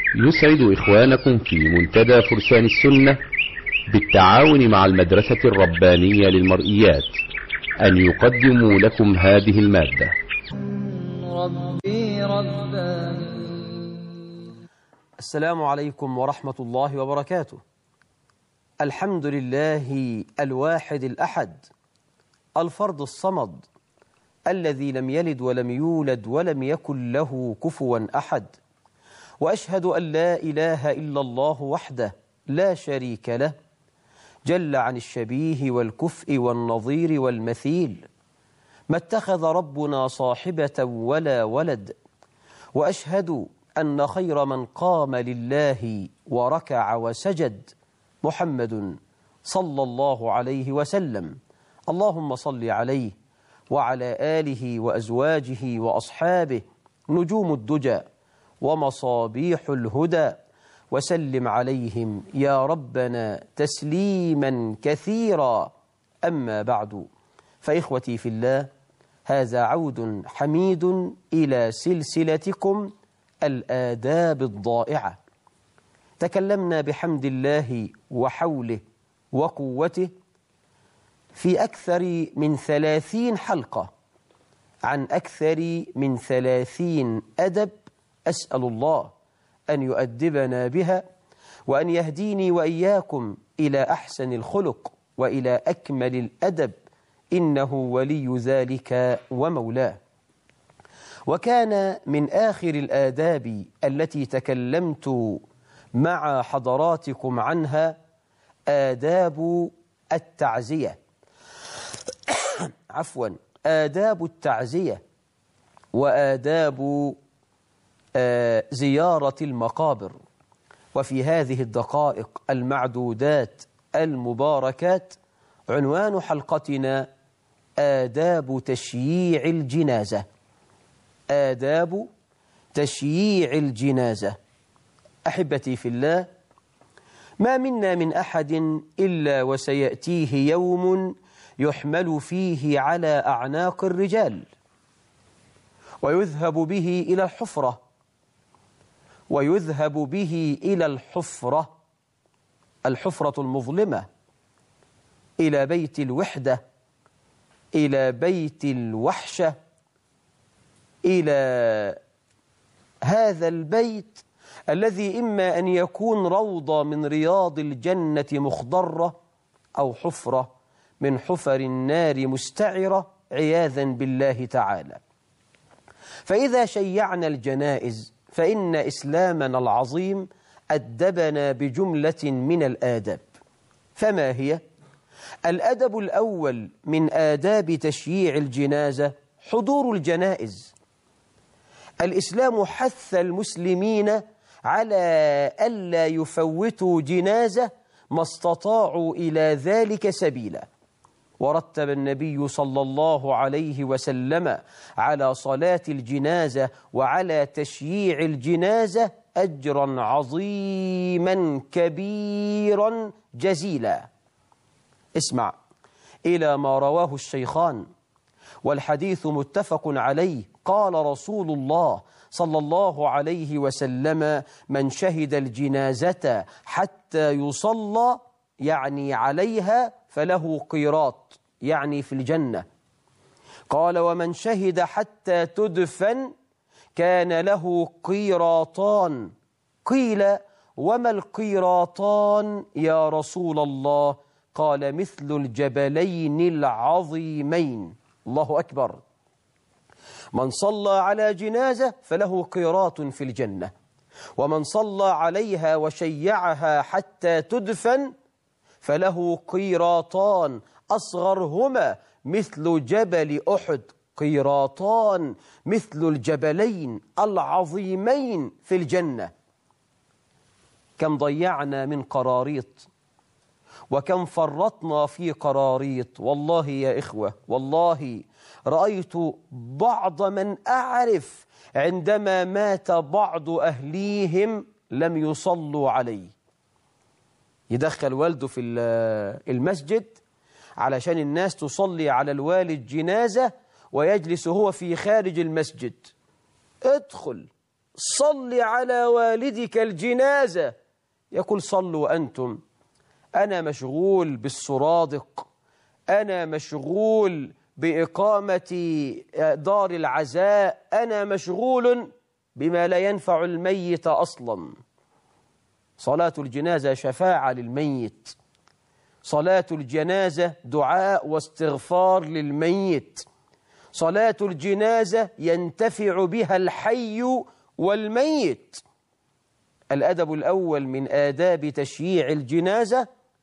يسعد إخوانكم في منتدى فرسان السنة بالتعاون مع المدرسة الربانية للمرئيات أن يقدموا لكم هذه المادة. ربي رباني. السلام عليكم ورحمة الله وبركاته. الحمد لله الواحد الأحد الفرد الصمد الذي لم يلد ولم يولد ولم يكن له كفوا أحد، وأشهد أن لا إله إلا الله وحده لا شريك له جل عن الشبيه والكفء والنظير والمثيل، ما اتخذ ربنا صاحبة ولا ولد، وأشهد أن خير من قام لله وركع وسجد محمد صلى الله عليه وسلم. اللهم صل عليه وعلى آله وأزواجه وأصحابه نجوم الدجى ومصابيح الهدى، وسلم عليهم يا ربنا تسليما كثيرا. أما بعد، فإخوتي في الله، هذا عود حميد إلى سلسلتكم الآداب الضائعة. تكلمنا بحمد الله وحوله وقوته في أكثر من 30 حلقة عن أكثر من 30 أدب، أسأل الله أن يؤدبنا بها وأن يهديني وإياكم إلى أحسن الخلق وإلى أكمل الأدب، إنه ولي ذلك ومولاه. وكان من آخر الآداب التي تكلمت مع حضراتكم عنها آداب التعزية، عفوا آداب التعزية وآداب زيارة المقابر. وفي هذه الدقائق المعدودات المباركات عنوان حلقتنا آداب تشييع الجنازة. آداب تشييع الجنازة. أحبتي في الله، ما منا من أحد إلا وسيأتيه يوم يحمل فيه على أعناق الرجال ويذهب به إلى الحفرة، ويذهب به إلى الحفرة، الحفرة المظلمة، إلى بيت الوحدة، إلى بيت الوحشة، إلى هذا البيت الذي إما أن يكون روضة من رياض الجنة مخضرة، أو حفرة من حفر النار مستعرة عياذا بالله تعالى. فإذا شيعنا الجنائز فإن إسلامنا العظيم أدبنا بجملة من الآداب. فما هي؟ الأدب الأول من آداب تشييع الجنازة حضور الجنائز. الإسلام حث المسلمين على ألا يفوتوا جنازة ما استطاعوا إلى ذلك سبيلا، ورتب النبي صلى الله عليه وسلم على صلاة الجنازة وعلى تشييع الجنازة أجرا عظيما كبيرا جزيلا. اسمع إلى ما رواه الشيخان والحديث متفق عليه. قال رسول الله صلى الله عليه وسلم: من شهد الجنازة حتى يصلى يعني عليها فله قيراط يعني في الجنة. قال: ومن شهد حتى تدفن كان له قيراطان. قيل: وما القيراطان يا رسول الله؟ قال: مثل الجبلين العظيمين. الله أكبر. من صلى على جنازة فله قيراط في الجنة، ومن صلى عليها وشيعها حتى تدفن فله قيراطان أصغرهما مثل جبل أحد. قيراطان مثل الجبلين العظيمين في الجنة. كم ضيعنا من قراريط، وكم فرطنا في قراريط. والله يا إخوة، والله رأيت بعض من أعرف عندما مات بعض أهليهم لم يصلوا عليه، يدخل والده في المسجد علشان الناس تصلي على الوالد جنازة، ويجلس هو في خارج المسجد. ادخل صل على والدك الجنازة، يقول صلوا أنتم، أنا مشغول بالسرادق، أنا مشغول بإقامة دار العزاء، أنا مشغول بما لا ينفع الميت أصلا. صلاة الجنازة شفاعة للميت، صلاة الجنازة دعاء واستغفار للميت، صلاة الجنازة ينتفع بها الحي والميت. الأدب الأول من آداب تشييع الجنازة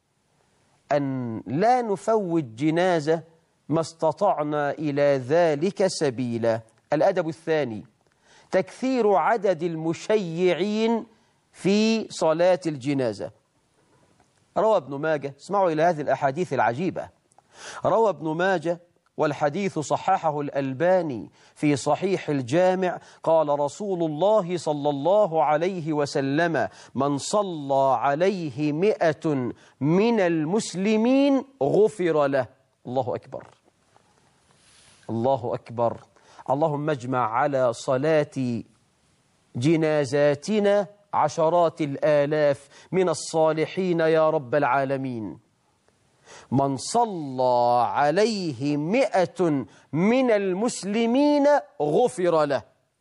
أن لا نفوت جنازة ما استطعنا إلى ذلك سبيلا. الأدب الثاني تكثير عدد المشيعين في صلاة الجنازة. روى ابن ماجه، اسمعوا إلى هذه الأحاديث العجيبة، روى ابن ماجه والحديث صححه الألباني في صحيح الجامع، قال رسول الله صلى الله عليه وسلم: من صلى عليه 100 من المسلمين غفر له. الله أكبر، الله أكبر. اللهم اجمع على صلاة جنازاتنا عشرات الآلاف من الصالحين يا رب العالمين. من صلى عليه 100 من المسلمين غفر له.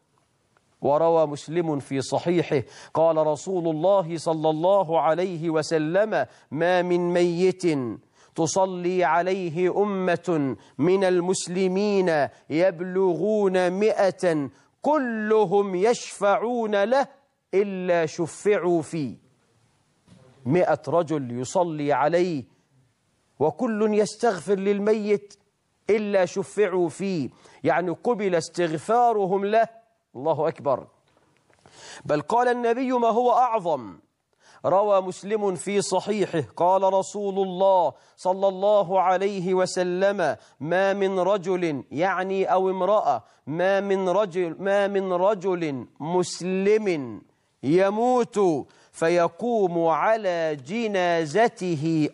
وروى مسلم في صحيحه قال رسول الله صلى الله عليه وسلم: ما من ميت تصلي عليه أمة من المسلمين يبلغون 100 كلهم يشفعون له إلا شفعوا فيه. 100 رجل يصلي عليه وكل يستغفر للميت إلا شفعوا فيه، يعني قبل استغفارهم له. الله أكبر. بل قال النبي ما هو أعظم. روى مسلم في صحيحه قال رسول الله صلى الله عليه وسلم: ما من رجل، يعني أو امرأة، ما من رجل مسلم يموت فيقوم على جنازته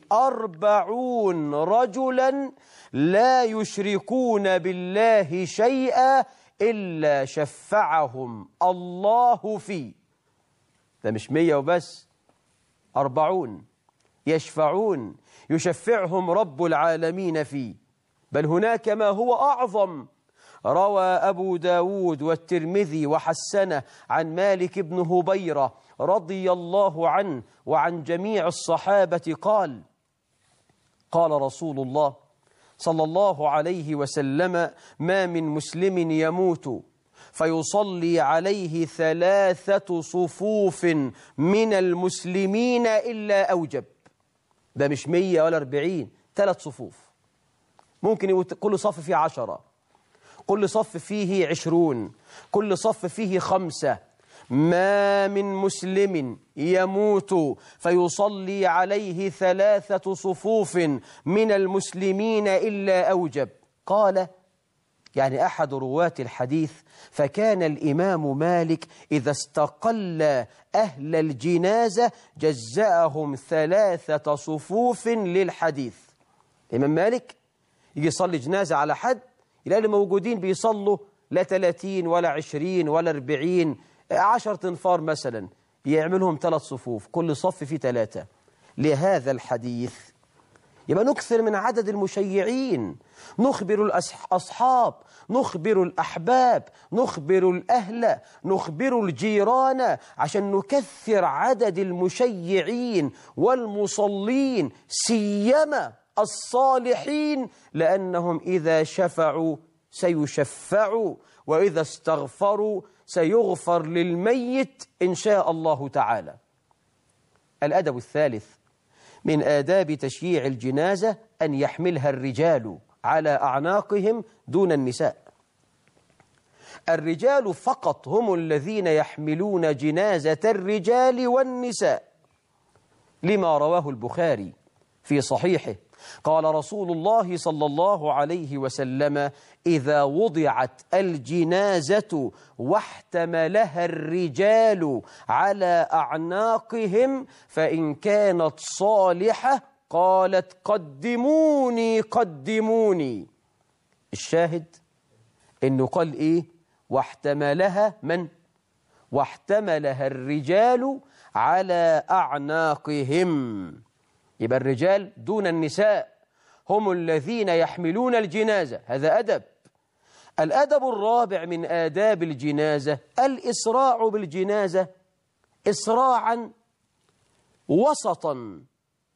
40 رجلا لا يشركون بالله شيئا إلا شفعهم الله فيه. ده مش 100 وبس، 40 يشفعون، يشفعهم رب العالمين فيه. بل هناك ما هو أعظم. روى أبو داود والترمذي وحسنه عن مالك بن هبيرة رضي الله عنه وعن جميع الصحابة قال: قال رسول الله صلى الله عليه وسلم: ما من مسلم يموت فيصلي عليه 3 صفوف من المسلمين إلا أوجب. ده مش 100 ولا 40، 3 صفوف. ممكن كل صف فيه 10، كل صف فيه 20، كل صف فيه 5. ما من مسلم يموت فيصلي عليه 3 صفوف من المسلمين إلا أوجب. قال يعني أحد رواة الحديث: فكان الإمام مالك إذا استقل أهل الجنازة جزأهم 3 صفوف للحديث. الإمام مالك يجي يصلي جنازة على حد، يلاقي اللي موجودين بيصلوا لا 30 ولا 20 ولا 40، 10 تنفار مثلا، يعملهم 3 صفوف، كل صف فيه 3 لهذا الحديث. يبقى نكثر من عدد المشيعين، نخبر الأصحاب، نخبر الأحباب، نخبر الأهل، نخبر الجيران، عشان نكثر عدد المشيعين والمصلين، سيما الصالحين، لأنهم إذا شفعوا سيشفعوا، وإذا استغفروا سيغفر للميت إن شاء الله تعالى. الأدب الثالث من آداب تشييع الجنازة أن يحملها الرجال على أعناقهم دون النساء. الرجال فقط هم الذين يحملون جنازة الرجال والنساء، لما رواه البخاري في صحيحه قال رسول الله صلى الله عليه وسلم: إذا وضعت الجنازة واحتملها الرجال على أعناقهم فإن كانت صالحة قالت: قدموني قدموني. الشاهد إنه قال إيه؟ واحتملها من؟ واحتملها الرجال على أعناقهم. يبقى الرجال دون النساء هم الذين يحملون الجنازة، هذا أدب. الأدب الرابع من آداب الجنازة الإسراع بالجنازة إسراعا وسطا،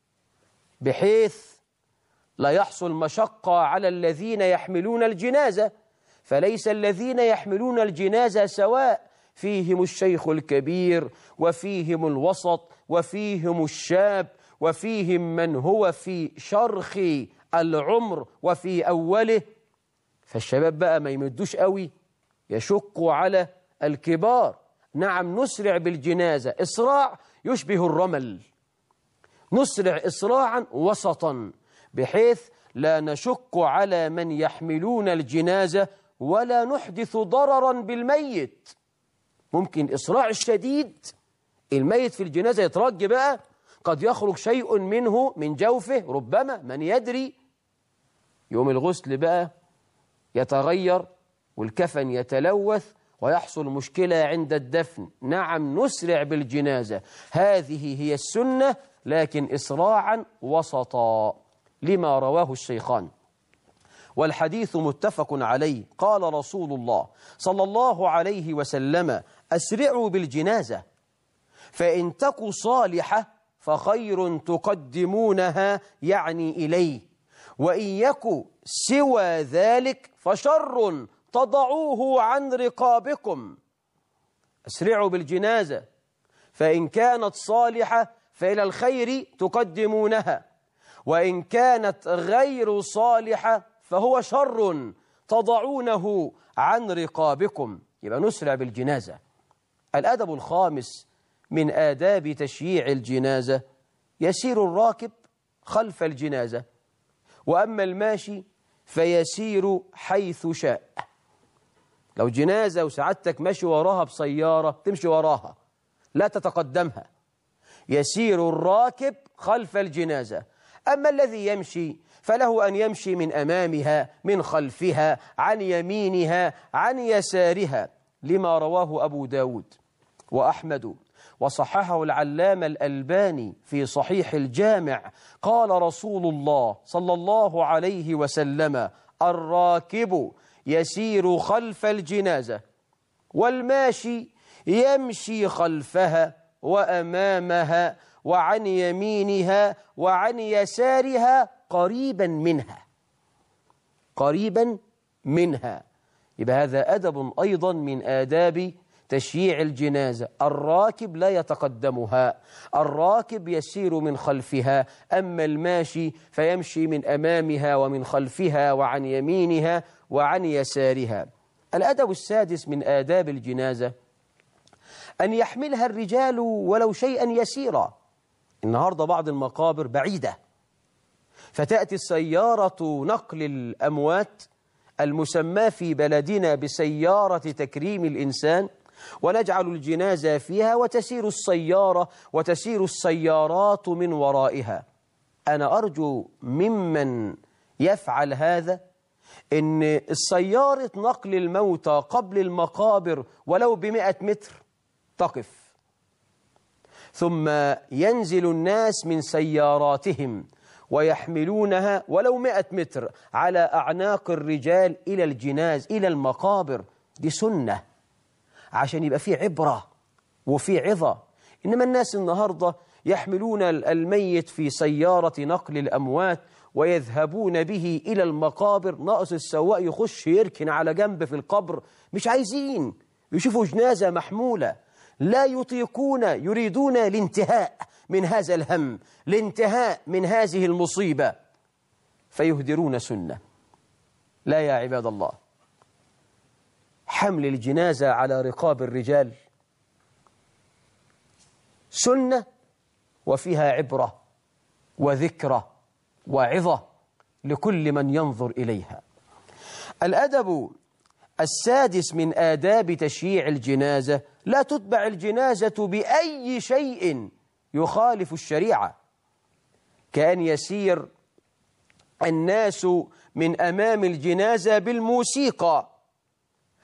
بحيث لا يحصل مشقة على الذين يحملون الجنازة، فليس الذين يحملون الجنازة سواء، فيهم الشيخ الكبير وفيهم الوسط وفيهم الشاب وفيهم من هو في شرخ العمر وفي أوله. فالشباب بقى ما يمدوش قوي، يشقوا على الكبار. نعم، نسرع بالجنازة إسراع يشبه الرمل، نسرع إسراعا وسطا بحيث لا نشق على من يحملون الجنازة ولا نحدث ضررا بالميت. ممكن إسراع الشديد الميت في الجنازة يترج بقى، قد يخرج شيء منه من جوفه ربما، من يدري. يوم الغسل بقى يتغير والكفن يتلوث ويحصل مشكلة عند الدفن. نعم، نسرع بالجنازة، هذه هي السنة، لكن إسراعا وسطا، لما رواه الشيخان والحديث متفق عليه. قال رسول الله صلى الله عليه وسلم: أسرعوا بالجنازة، فإن تك صالحة فخير تقدمونها يعني إليه، وإن يك سوى ذلك فشر تضعوه عن رقابكم. أسرعوا بالجنازة، فإن كانت صالحة فإلى الخير تقدمونها، وإن كانت غير صالحة فهو شر تضعونه عن رقابكم. يبقى نسرع بالجنازة. الأدب الخامس من آداب تشييع الجنازة: يسير الراكب خلف الجنازة، وأما الماشي فيسير حيث شاء. لو جنازة وسعادتك ماشي وراها بسيارة تمشي وراها، لا تتقدمها. يسير الراكب خلف الجنازة. أما الذي يمشي فله أن يمشي من أمامها، من خلفها، عن يمينها، عن يسارها، لما رواه أبو داود وأحمد وصححه العلامة الألباني في صحيح الجامع. قال رسول الله صلى الله عليه وسلم: الراكب يسير خلف الجنازة، والماشي يمشي خلفها وأمامها وعن يمينها وعن يسارها قريبا منها. قريبا منها. يبقى هذا أدب أيضا من آداب تشييع الجنازة. الراكب لا يتقدمها، الراكب يسير من خلفها، أما الماشي فيمشي من أمامها ومن خلفها وعن يمينها وعن يسارها. الأدب السادس من آداب الجنازة أن يحملها الرجال ولو شيئا يسيرا. النهاردة بعض المقابر بعيدة، فتأتي السيارة نقل الأموات المسمى في بلدنا بسيارة تكريم الإنسان، ونجعل الجنازة فيها وتسير السيارة وتسير السيارات من ورائها. أنا أرجو ممن يفعل هذا إن السيارة نقل الموتى قبل المقابر ولو ب100 متر تقف، ثم ينزل الناس من سياراتهم ويحملونها ولو 100 متر على أعناق الرجال إلى الجناز إلى المقابر. دي سنة عشان يبقى فيه عبرة وفيه عظة. إنما الناس النهاردة يحملون الميت في سيارة نقل الأموات ويذهبون به إلى المقابر، ناقص السواق يخش يركن على جنب في القبر. مش عايزين يشوفوا جنازة محمولة، لا يطيقون، يريدون الانتهاء من هذا الهم، الانتهاء من هذه المصيبة، فيهدرون سنة. لا يا عباد الله، حمل الجنازة على رقاب الرجال سنة وفيها عبرة وذكرى وعظة لكل من ينظر إليها. الأدب السادس من آداب تشييع الجنازة: لا تتبع الجنازة بأي شيء يخالف الشريعة، كأن يسير الناس من أمام الجنازة بالموسيقى،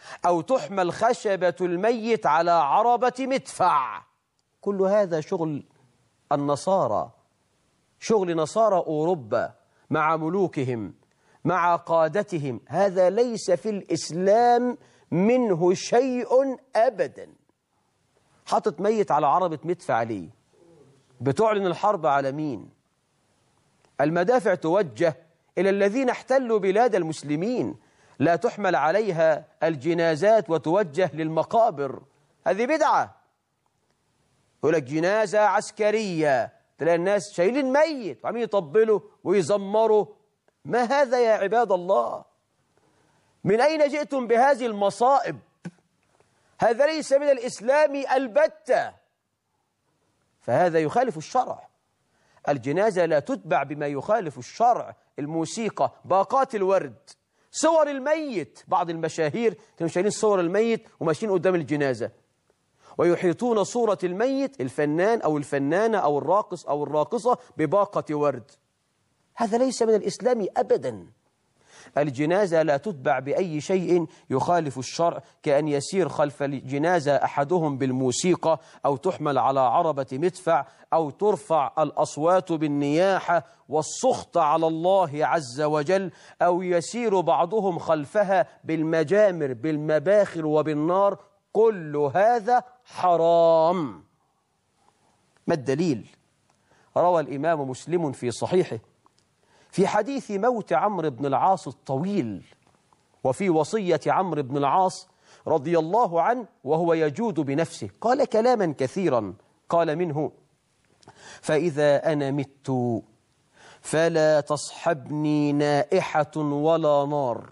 أو تحمل خشبة الميت على عربة مدفع. كل هذا شغل النصارى، شغل نصارى أوروبا مع ملوكهم مع قادتهم. هذا ليس في الإسلام منه شيء أبدا. حطت ميت على عربة مدفع ليه؟ بتعلن الحرب على مين؟ المدافع توجه إلى الذين احتلوا بلاد المسلمين، لا تحمل عليها الجنازات وتوجه للمقابر. هذه بدعة. يقول لك جنازة عسكرية، تلاقي الناس شايلين ميت وعمين يطبلوا ويزمروا. ما هذا يا عباد الله؟ من أين جئتم بهذه المصائب؟ هذا ليس من الإسلام البتة، فهذا يخالف الشرع. الجنازة لا تتبع بما يخالف الشرع. الموسيقى، باقات الورد، صور الميت. بعض المشاهير كانوا شايلين صور الميت وماشيين قدام الجنازة ويحيطون صورة الميت، الفنان أو الفنانة أو الراقص أو الراقصة، بباقة ورد. هذا ليس من الإسلام أبدا. الجنازة لا تتبع بأي شيء يخالف الشرع، كأن يسير خلف الجنازة أحدهم بالموسيقى، أو تحمل على عربة مدفع، أو ترفع الأصوات بالنياحة والسخط على الله عز وجل، أو يسير بعضهم خلفها بالمجامر بالمباخر وبالنار. كل هذا حرام. ما الدليل؟ روى الإمام مسلم في صحيحه في حديث موت عمرو بن العاص الطويل، وفي وصية عمرو بن العاص رضي الله عنه وهو يجود بنفسه، قال كلاما كثيرا، قال منه: فإذا أنا مت فلا تصحبني نائحة ولا نار.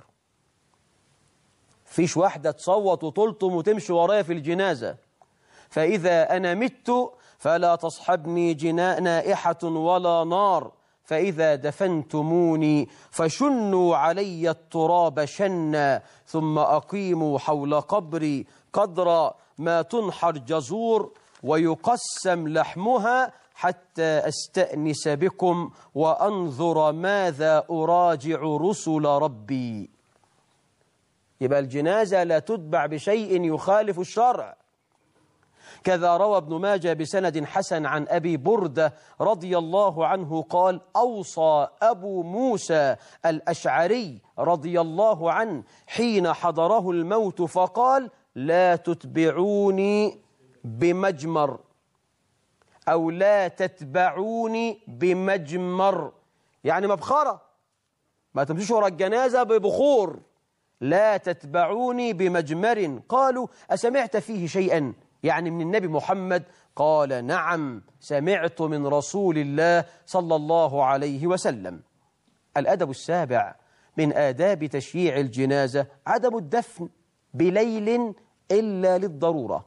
فيش واحدة تصوت وتلطم وتمشي ورايا في الجنازة. فإذا أنا مت فلا تصحبني نائحة ولا نار، فإذا دفنتموني فشنوا علي التراب شنا، ثم أقيموا حول قبري قدر ما تنحر جزور ويقسم لحمها، حتى أستأنس بكم وأنظر ماذا أراجع رسل ربي. يبقى الجنازة لا تتبع بشيء يخالف الشرع. كذا روى ابن ماجه بسند حسن عن أبي بردة رضي الله عنه قال: أوصى أبو موسى الأشعري رضي الله عنه حين حضره الموت فقال: لا تتبعوني بمجمر، أو لا تتبعوني بمجمر، يعني مبخرة، ما تمشيش ورا الجنازة ببخور. لا تتبعوني بمجمر. قالوا: أسمعت فيه شيئا؟ يعني من النبي محمد؟ قال: نعم، سمعت من رسول الله صلى الله عليه وسلم. الأدب السابع من آداب تشييع الجنازة عدم الدفن بليل إلا للضرورة.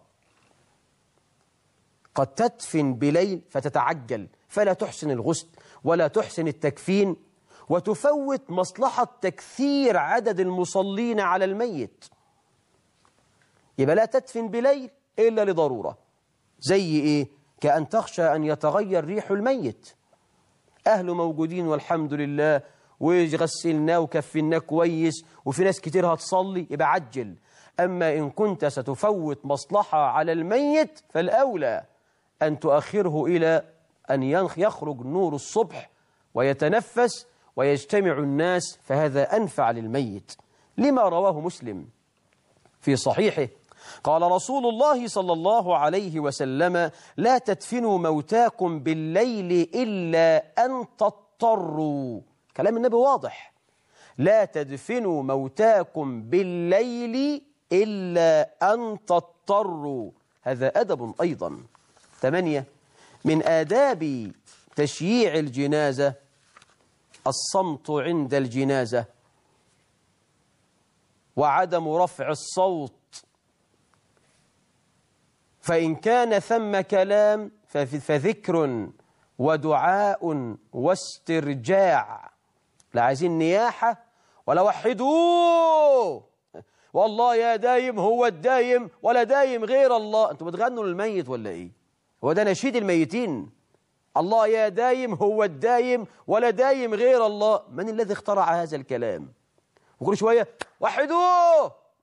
قد تدفن بليل فتتعجل، فلا تحسن الغسل ولا تحسن التكفين، وتفوت مصلحة تكثير عدد المصلين على الميت. يبقى لا تدفن بليل إلا لضرورة. زي إيه؟ كأن تخشى أن يتغير ريح الميت. أهله موجودين والحمد لله، وغسلناه وكفناه كويس، وفي ناس كتير هتصلي، يبقى عجل. أما إن كنت ستفوت مصلحة على الميت فالأولى أن تؤخره إلى أن يخرج نور الصبح ويتنفس ويجتمع الناس، فهذا أنفع للميت. لما رواه مسلم في صحيحه قال رسول الله صلى الله عليه وسلم: لا تدفنوا موتاكم بالليل إلا أن تضطروا. كلام النبي واضح. لا تدفنوا موتاكم بالليل إلا أن تضطروا. هذا أدب أيضا. 8 من آداب تشييع الجنازة الصمت عند الجنازة وعدم رفع الصوت، فإن كان ثم كلام فذكر ودعاء واسترجاع. لا عايزين نياحة ولا وحدوه، والله يا دايم هو الدايم ولا دايم غير الله. أنتوا بتغنوا للميت ولا إيه؟ هو ده نشيد الميتين؟ الله يا دايم هو الدايم ولا دايم غير الله. من الذي اخترع هذا الكلام؟ وكل شوية وحدوه،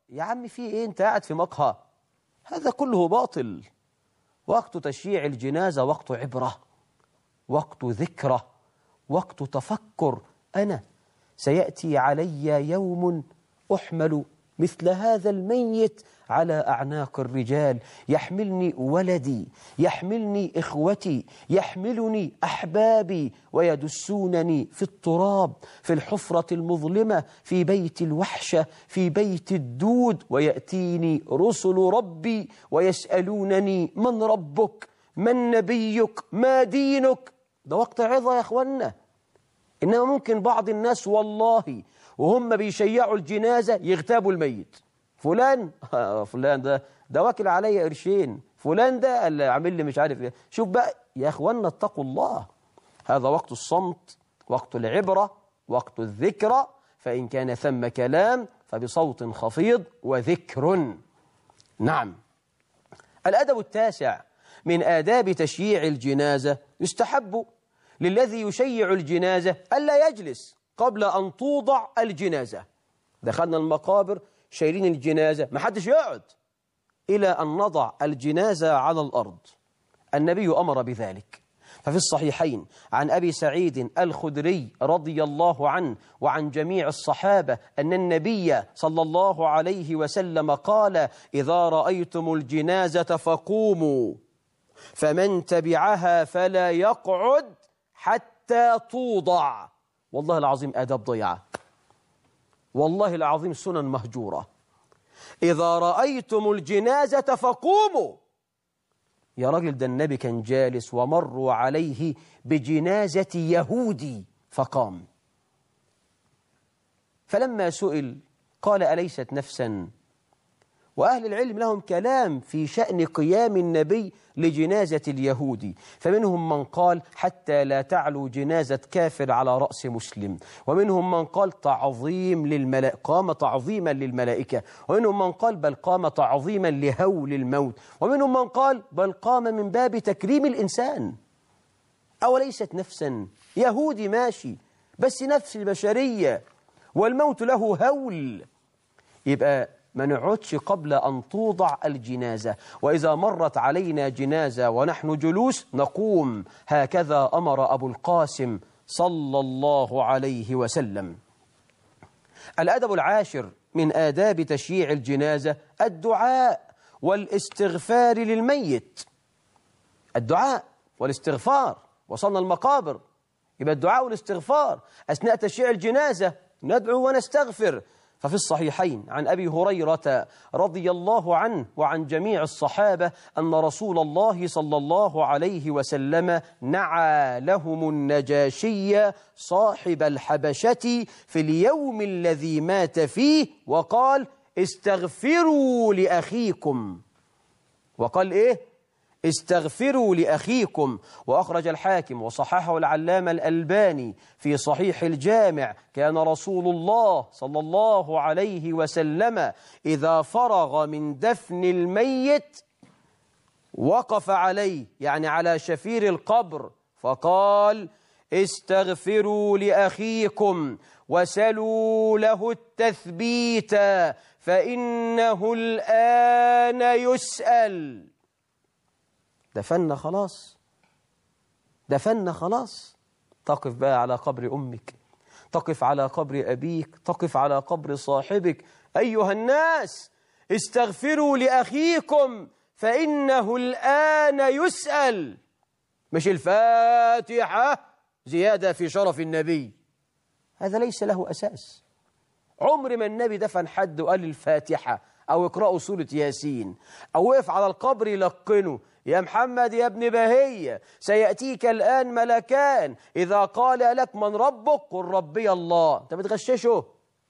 يا عم في إيه، أنت قاعد في مقهى؟ هذا كله باطل. وقت تشييع الجنازة وقت عبرة، وقت ذكرى، وقت تفكر. أنا سيأتي علي يوم أحمل مثل هذا الميت على أعناق الرجال، يحملني ولدي، يحملني إخوتي، يحملني أحبابي، ويدسونني في التراب، في الحفرة المظلمة، في بيت الوحشة، في بيت الدود، ويأتيني رسل ربي ويسألونني من ربك، من نبيك، ما دينك. ده وقت عظة يا أخوانا. إنما ممكن بعض الناس والله وهم بيشيعوا الجنازة يغتابوا الميت. فلان فلان ده واكل عليا قرشين، فلان ده اللي عامل لي مش عارف ايه. شوف بقى يا اخوانا، اتقوا الله. هذا وقت الصمت، وقت العبرة، وقت الذكرى. فإن كان ثم كلام فبصوت خفيض وذكر. نعم. الأدب التاسع من آداب تشييع الجنازة: يستحب للذي يشيع الجنازة ألا يجلس قبل أن توضع الجنازة. دخلنا المقابر شايلين الجنازة، ما حدش يقعد إلى أن نضع الجنازة على الأرض. النبي أمر بذلك. ففي الصحيحين عن أبي سعيد الخدري رضي الله عنه وعن جميع الصحابة أن النبي صلى الله عليه وسلم قال: إذا رأيتم الجنازة فقوموا، فمن تبعها فلا يقعد حتى توضع. والله العظيم آداب ضيعة، والله العظيم سنن مهجورة. إذا رأيتم الجنازة فقوموا. يا راجل، ده النبي كان جالس ومروا عليه بجنازة يهودي فقام. فلما سئل قال: أليست نفسا؟ وأهل العلم لهم كلام في شأن قيام النبي لجنازة اليهودي، فمنهم من قال حتى لا تعلو جنازة كافر على رأس مسلم، ومنهم من قال تعظيم للملائكة، قام تعظيما للملائكة، ومنهم من قال بل قام تعظيما لهول الموت، ومنهم من قال بل قام من باب تكريم الإنسان. أوليست نفسا؟ يهودي ماشي، بس نفس البشرية، والموت له هول. يبقى ما نقعدش قبل أن توضع الجنازة، وإذا مرت علينا جنازة ونحن جلوس نقوم. هكذا أمر أبو القاسم صلى الله عليه وسلم. الأدب العاشر من آداب تشييع الجنازة: الدعاء والاستغفار للميت. الدعاء والاستغفار. وصلنا المقابر، يبقى الدعاء والاستغفار أثناء تشييع الجنازة، ندعو ونستغفر. ففي الصحيحين عن أبي هريرة رضي الله عنه وعن جميع الصحابة أن رسول الله صلى الله عليه وسلم نعى لهم النجاشي صاحب الحبشة في اليوم الذي مات فيه وقال: استغفروا لأخيكم. وقال إيه؟ استغفروا لأخيكم. وأخرج الحاكم وصححه العلامة الألباني في صحيح الجامع: كان رسول الله صلى الله عليه وسلم إذا فرغ من دفن الميت وقف عليه، يعني على شفير القبر، فقال: استغفروا لأخيكم وسلوا له التثبيت فإنه الآن يسأل. دفنا خلاص، دفنا خلاص. تقف بقى على قبر أمك، تقف على قبر أبيك، تقف على قبر صاحبك. أيها الناس، استغفروا لأخيكم فإنه الآن يسأل. مش الفاتحة زيادة في شرف النبي، هذا ليس له أساس. عمر ما النبي دفن حد وقال الفاتحة أو اقرأوا سورة ياسين أو وقف على القبر يلقنه: يا محمد يا ابن بهية سيأتيك الآن ملكان، إذا قال لك من ربك قل ربي الله. أنت بتغششه؟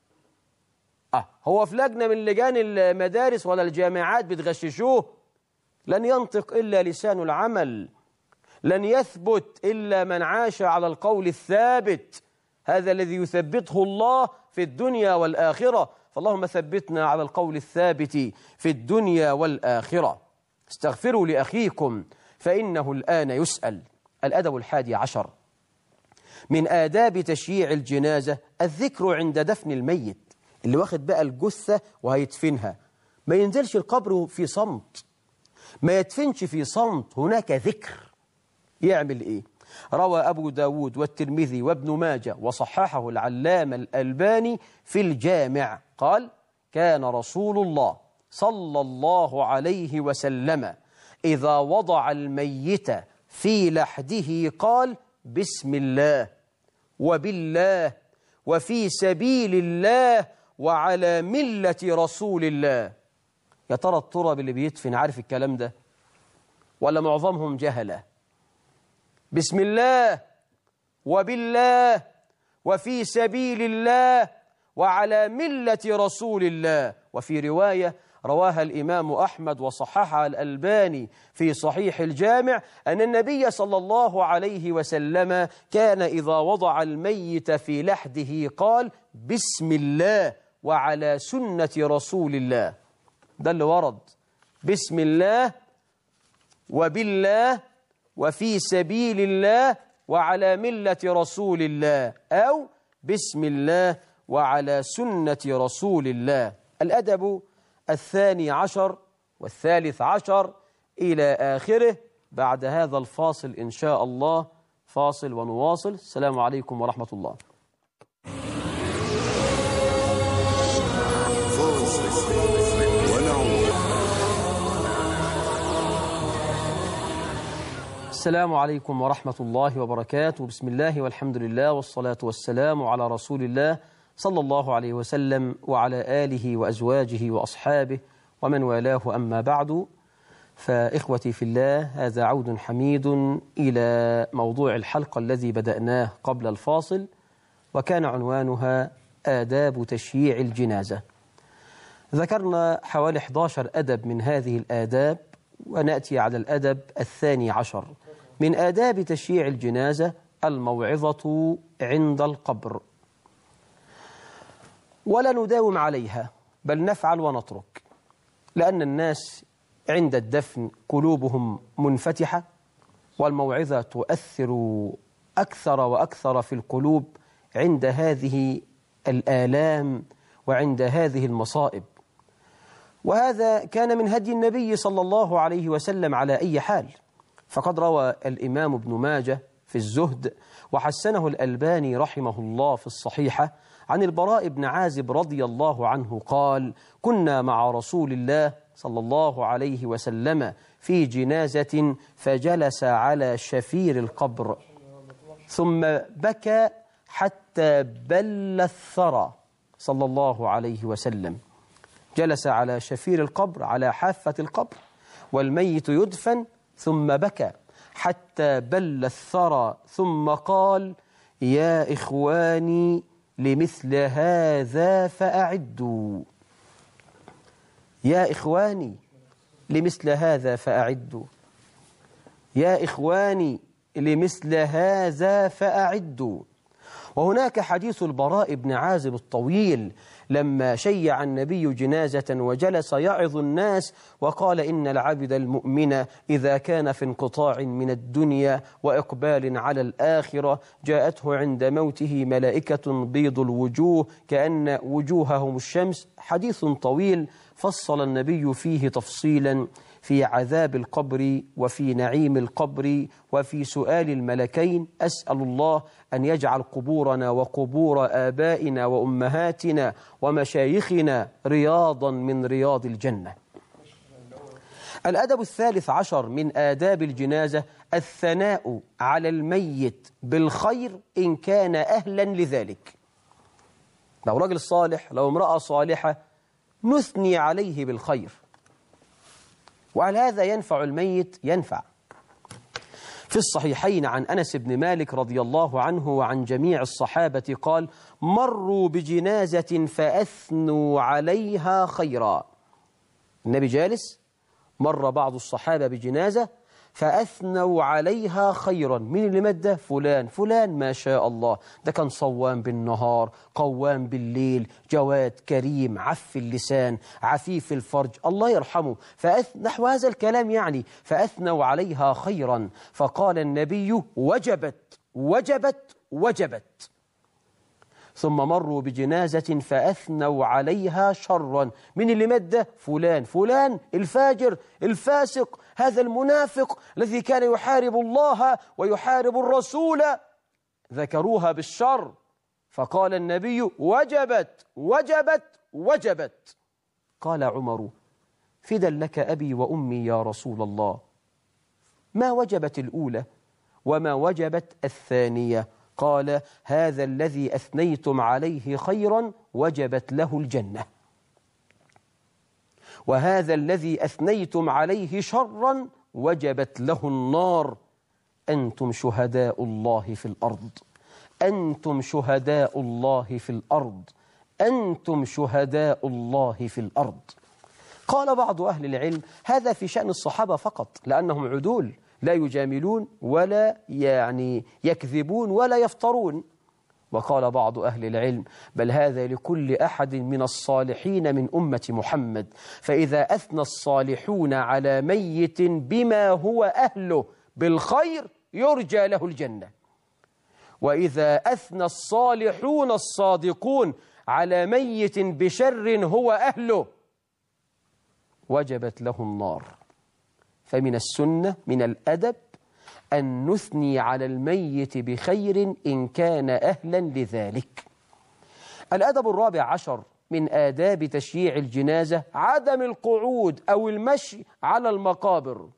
هو في لجنة من لجان المدارس ولا الجامعات بتغششوه؟ لن ينطق إلا لسان العمل، لن يثبت إلا من عاش على القول الثابت، هذا الذي يثبته الله في الدنيا والآخرة. فاللهم ثبتنا على القول الثابت في الدنيا والآخرة. استغفروا لأخيكم فإنه الآن يسأل. الأدب 11 من آداب تشييع الجنازة: الذكر عند دفن الميت. اللي واخد بقى الجثة وهيدفنها ما ينزلش القبر في صمت، ما يدفنش في صمت، هناك ذكر. يعمل إيه؟ روى أبو داود والترمذي وابن ماجه وصححه العلامة الألباني في الجامع قال: كان رسول الله صلى الله عليه وسلم إذا وضع الميت في لحده قال: بسم الله وبالله وفي سبيل الله وعلى ملة رسول الله. يا ترى التراب اللي بيدفن عارف الكلام ده ولا معظمهم جهلة؟ بسم الله وبالله وفي سبيل الله وعلى ملة رسول الله. وفي رواية رواها الإمام أحمد وصححها الألباني في صحيح الجامع أن النبي صلى الله عليه وسلم كان إذا وضع الميت في لحده قال: بسم الله وعلى سنة رسول الله. ده اللي ورد: بسم الله وبالله وفي سبيل الله وعلى ملة رسول الله، أو بسم الله وعلى سنة رسول الله. الأدب الثاني عشر والثالث عشر إلى آخره بعد هذا الفاصل إن شاء الله. فاصل ونواصل. السلام عليكم ورحمة الله. السلام عليكم ورحمة الله وبركاته. بسم الله والحمد لله والصلاة والسلام على رسول الله صلى الله عليه وسلم وعلى آله وأزواجه وأصحابه ومن والاه. أما بعد، فإخوتي في الله، هذا عود حميد إلى موضوع الحلقة الذي بدأناه قبل الفاصل، وكان عنوانها آداب تشييع الجنازة. ذكرنا حوالي 11 أدب من هذه الآداب، ونأتي على الأدب الثاني عشر من آداب تشييع الجنازة: الموعظة عند القبر. ولا نداوم عليها بل نفعل ونترك، لأن الناس عند الدفن قلوبهم منفتحة، والموعظة تؤثر أكثر وأكثر في القلوب عند هذه الآلام وعند هذه المصائب. وهذا كان من هدي النبي صلى الله عليه وسلم على أي حال، فقد روى الإمام ابن ماجه في الزهد وحسنه الألباني رحمه الله في الصحيحة عن البراء بن عازب رضي الله عنه قال: كنا مع رسول الله صلى الله عليه وسلم في جنازة فجلس على شفير القبر ثم بكى حتى بل الثرى صلى الله عليه وسلم. جلس على شفير القبر، على حافة القبر، والميت يدفن، ثم بكى حتى بل الثرى، ثم قال: يا إخواني لمثل هذا فأعدوا. يا إخواني لمثل هذا فأعدوا. يا إخواني لمثل هذا فأعدوا. وهناك حديث البراء بن عازب الطويل لما شيع النبي جنازة وجلس يعظ الناس وقال: إن العبد المؤمن إذا كان في انقطاع من الدنيا وإقبال على الآخرة جاءته عند موته ملائكة بيض الوجوه كأن وجوههم الشمس. حديث طويل فصل النبي فيه تفصيلا في عذاب القبر وفي نعيم القبر وفي سؤال الملكين. أسأل الله أن يجعل قبورنا وقبور آبائنا وأمهاتنا ومشايخنا رياضا من رياض الجنة. الأدب الثالث عشر من آداب الجنازة: الثناء على الميت بالخير إن كان أهلا لذلك. لو رجل صالح، لو امرأة صالحة، نثني عليه بالخير. وعلى هذا ينفع الميت؟ ينفع. في الصحيحين عن أنس بن مالك رضي الله عنه وعن جميع الصحابة قال: مروا بجنازة فأثنوا عليها خيرا. النبي جالس، مر بعض الصحابة بجنازة فأثنوا عليها خيرا. مين اللي مات ده؟ فلان. فلان ما شاء الله، ده كان صوام بالنهار، قوام بالليل، جواد، كريم، عف اللسان، عفيف الفرج، الله يرحمه. نحو هذا الكلام يعني، فأثنوا عليها خيرا. فقال النبي: وجبت وجبت وجبت. ثم مروا بجنازة فأثنوا عليها شرا. من اللي مات ده؟ فلان فلان الفاجر الفاسق، هذا المنافق الذي كان يحارب الله ويحارب الرسول. ذكروها بالشر، فقال النبي: وجبت وجبت وجبت. قال عمر: فدا لك أبي وأمي يا رسول الله، ما وجبت الأولى وما وجبت الثانية؟ قال: هذا الذي أثنيتم عليه خيرا وجبت له الجنة، وهذا الذي أثنيتم عليه شرا وجبت له النار. أنتم شهداء الله في الأرض، أنتم شهداء الله في الأرض، أنتم شهداء الله في الأرض. قال بعض أهل العلم: هذا في شأن الصحابة فقط، لأنهم عدول لا يجاملون ولا يكذبون ولا يفترون. وقال بعض أهل العلم: بل هذا لكل أحد من الصالحين من أمة محمد، فإذا أثنى الصالحون على ميت بما هو أهله بالخير يرجى له الجنة، وإذا أثنى الصالحون الصادقون على ميت بشر هو أهله وجبت له النار. فمن السنة من الأدب أن نثني على الميت بخير إن كان أهلا لذلك. الأدب الرابع عشر من آداب تشييع الجنازة عدم القعود أو المشي على المقابر.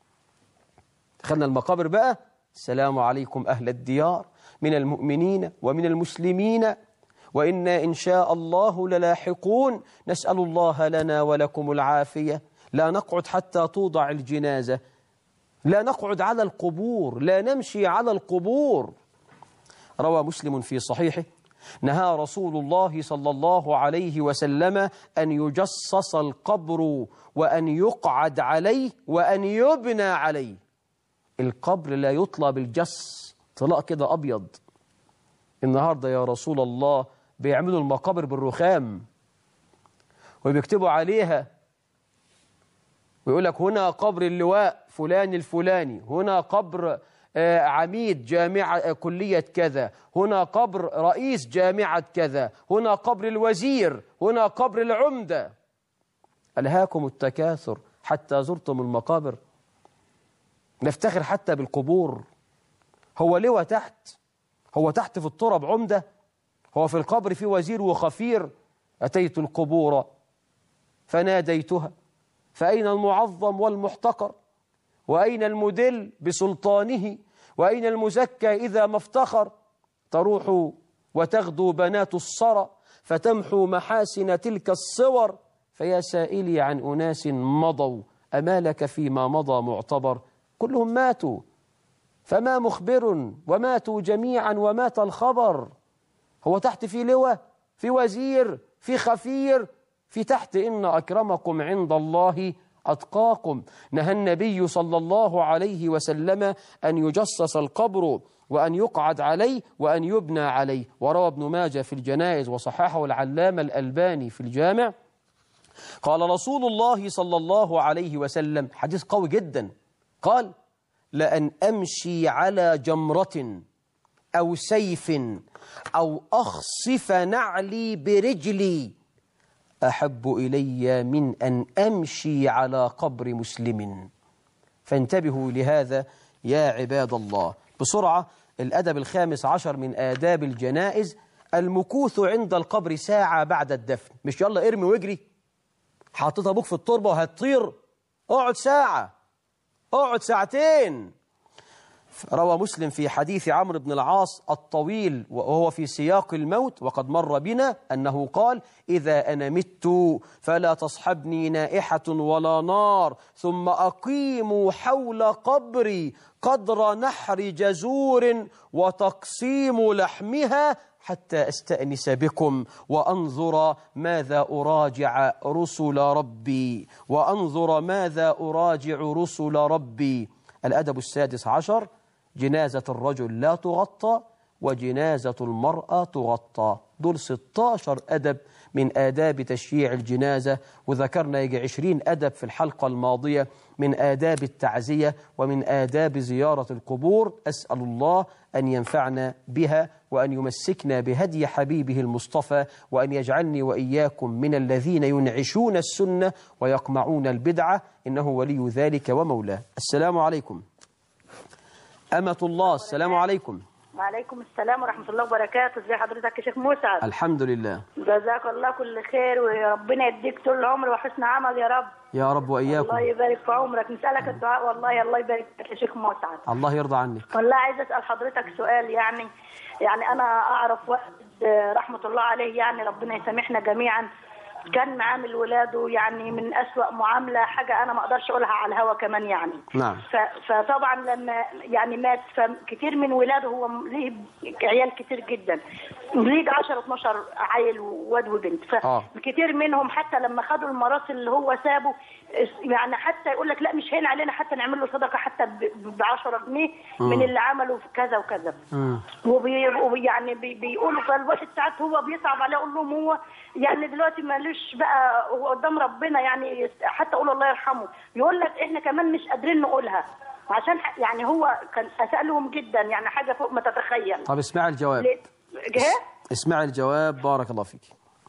دخلنا المقابر بقى: السلام عليكم أهل الديار من المؤمنين ومن المسلمين وإنا إن شاء الله للاحقون، نسأل الله لنا ولكم العافية. لا نقعد حتى توضع الجنازة، لا نقعد على القبور، لا نمشي على القبور. روى مسلم في صحيحه: نهى رسول الله صلى الله عليه وسلم أن يجصص القبر وأن يقعد عليه وأن يبنى عليه. القبر لا يطلى بالجص، طلاء كده أبيض. النهاردة يا رسول الله بيعملوا المقابر بالرخام وبيكتبوا عليها ويقول لك: هنا قبر اللواء فلان الفلاني، هنا قبر عميد جامعة كلية كذا، هنا قبر رئيس جامعة كذا، هنا قبر الوزير، هنا قبر العمدة. ألهاكم التكاثر حتى زرتم المقابر. نفتخر حتى بالقبور. هو لواء تحت، هو تحت في التراب عمدة، هو في القبر في وزير وخفير. أتيت القبور فناديتها فأين المعظم والمحتقر، وأين المدل بسلطانه، وأين المزكى إذا ما افتخر. تروح وتغدو بنات الصرى فتمحو محاسن تلك الصور. فيا سائلي عن أناس مضوا أما لك فيما مضى معتبر. كلهم ماتوا فما مخبر، وماتوا جميعا ومات الخبر. هو تحت في لواء، في وزير، في خفير، في تحت إن أكرمكم عند الله أتقاكم. نهى النبي صلى الله عليه وسلم أن يجصص القبر وأن يقعد عليه وأن يبنى عليه. وروى ابن ماجه في الجنائز وصححه العلامة الألباني في الجامع: قال رسول الله صلى الله عليه وسلم، حديث قوي جدا، قال: لأن أمشي على جمرة أو سيف أو أخصف نعلي برجلي أحب إلي من أن أمشي على قبر مسلم. فانتبهوا لهذا يا عباد الله. بسرعة، الأدب الخامس عشر من آداب الجنائز المكوث عند القبر ساعة بعد الدفن. مش يلا ارمي واجري، حاطط أبوك في التربة وهتطير. اقعد ساعة، اقعد ساعتين. روى مسلم في حديث عمرو بن العاص الطويل وهو في سياق الموت وقد مر بنا أنه قال: إذا أنا مت فلا تصحبني نائحة ولا نار، ثم أقيموا حول قبري قدر نحر جزور وتقسيم لحمها حتى أستأنس بكم وأنظر ماذا أراجع رسل ربي، وأنظر ماذا أراجع رسل ربي. الأدب السادس عشر: جنازة الرجل لا تغطى وجنازة المرأة تغطى. دول 16 أدب من آداب تشييع الجنازة، وذكرنا يجي 20 أدب في الحلقة الماضية من آداب التعزية ومن آداب زيارة القبور. أسأل الله أن ينفعنا بها وأن يمسكنا بهدي حبيبه المصطفى، وأن يجعلني وإياكم من الذين ينعشون السنة ويقمعون البدعة، إنه ولي ذلك ومولاه. السلام عليكم. أمة الله، السلام عليكم. وعليكم السلام ورحمة الله وبركاته. ازي حضرتك يا شيخ مسعد؟ الحمد لله. جزاك الله كل خير، وربنا يديك طول العمر وحسن عمل يا رب. يا رب وإياكم. الله يبارك في عمرك. نسألك الدعاء والله. الله يبارك فيك يا شيخ مسعد. الله يرضى عنك. والله عايز أسأل حضرتك سؤال. يعني أنا أعرف واحد رحمة الله عليه، يعني ربنا يسامحنا جميعا، كان معامل ولاده يعني من أسوأ معاملة، حاجة أنا ما أقدرش أقولها على الهوا كمان يعني. نعم. فطبعا لما يعني مات، فكتير من ولاده، هو ليه عيال كتير جدا، ليه 10 12 عيل وواد وبنت، فكتير منهم حتى لما خدوا الميراث اللي هو سابه، يعني حتى يقول لك لا مش هين علينا حتى نعمل له صدقة حتى ب 10 جنيه من اللي عمله في كذا وكذا. ويعني بيقولوا، فالواحد ساعات هو بيصعب عليه يقول لهم هو يعني دلوقتي مالوش بقى، هو قدام ربنا يعني حتى اقول الله يرحمه، يقول لك احنا كمان مش قادرين نقولها عشان يعني هو كان اسالهم جدا، يعني حاجه فوق ما تتخيل. طب اسمعي الجواب. اسمعي الجواب بارك الله فيك.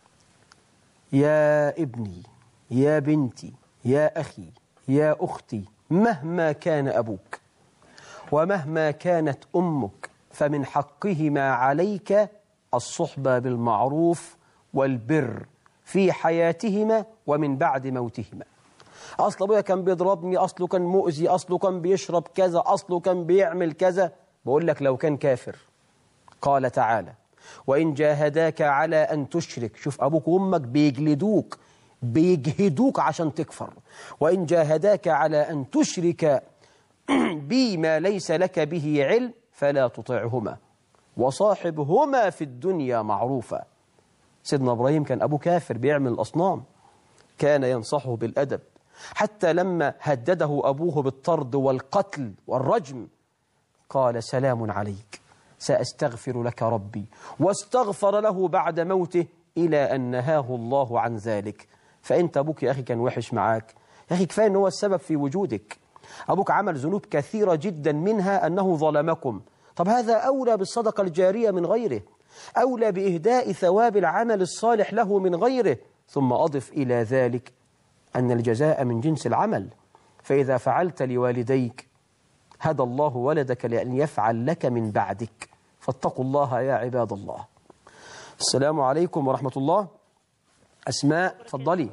يا ابني، يا بنتي، يا أخي، يا أختي، مهما كان أبوك ومهما كانت أمك، فمن حقهما عليك الصحبة بالمعروف والبر في حياتهما ومن بعد موتهما. أصل أبويا كان بيضربني، أصله كان مؤذي، أصله كان بيشرب كذا، أصله كان بيعمل كذا. بقول لك لو كان كافر، قال تعالى: وإن جاهداك على أن تشرك. شوف أبوك وأمك بيجلدوك بيجهدوك عشان تكفر. وإن جاهداك على أن تشرك بي ما ليس لك به علم فلا تطعهما وصاحبهما في الدنيا معروفا. سيدنا إبراهيم كان أبوه كافر بيعمل الأصنام، كان ينصحه بالأدب، حتى لما هدده أبوه بالطرد والقتل والرجم قال: سلام عليك سأستغفر لك ربي، واستغفر له بعد موته إلى أن نهاه الله عن ذلك. فأنت أبوك يا أخي كان وحش معاك، يا أخي كفاية أنه هو السبب في وجودك. أبوك عمل ذنوب كثيرة جدا، منها أنه ظلمكم. طب هذا أولى بالصدقة الجارية من غيره، أولى بإهداء ثواب العمل الصالح له من غيره. ثم أضف إلى ذلك أن الجزاء من جنس العمل، فإذا فعلت لوالديك هدى الله ولدك لأن يفعل لك من بعدك، فاتقوا الله يا عباد الله. السلام عليكم ورحمة الله. أسماء تفضلي.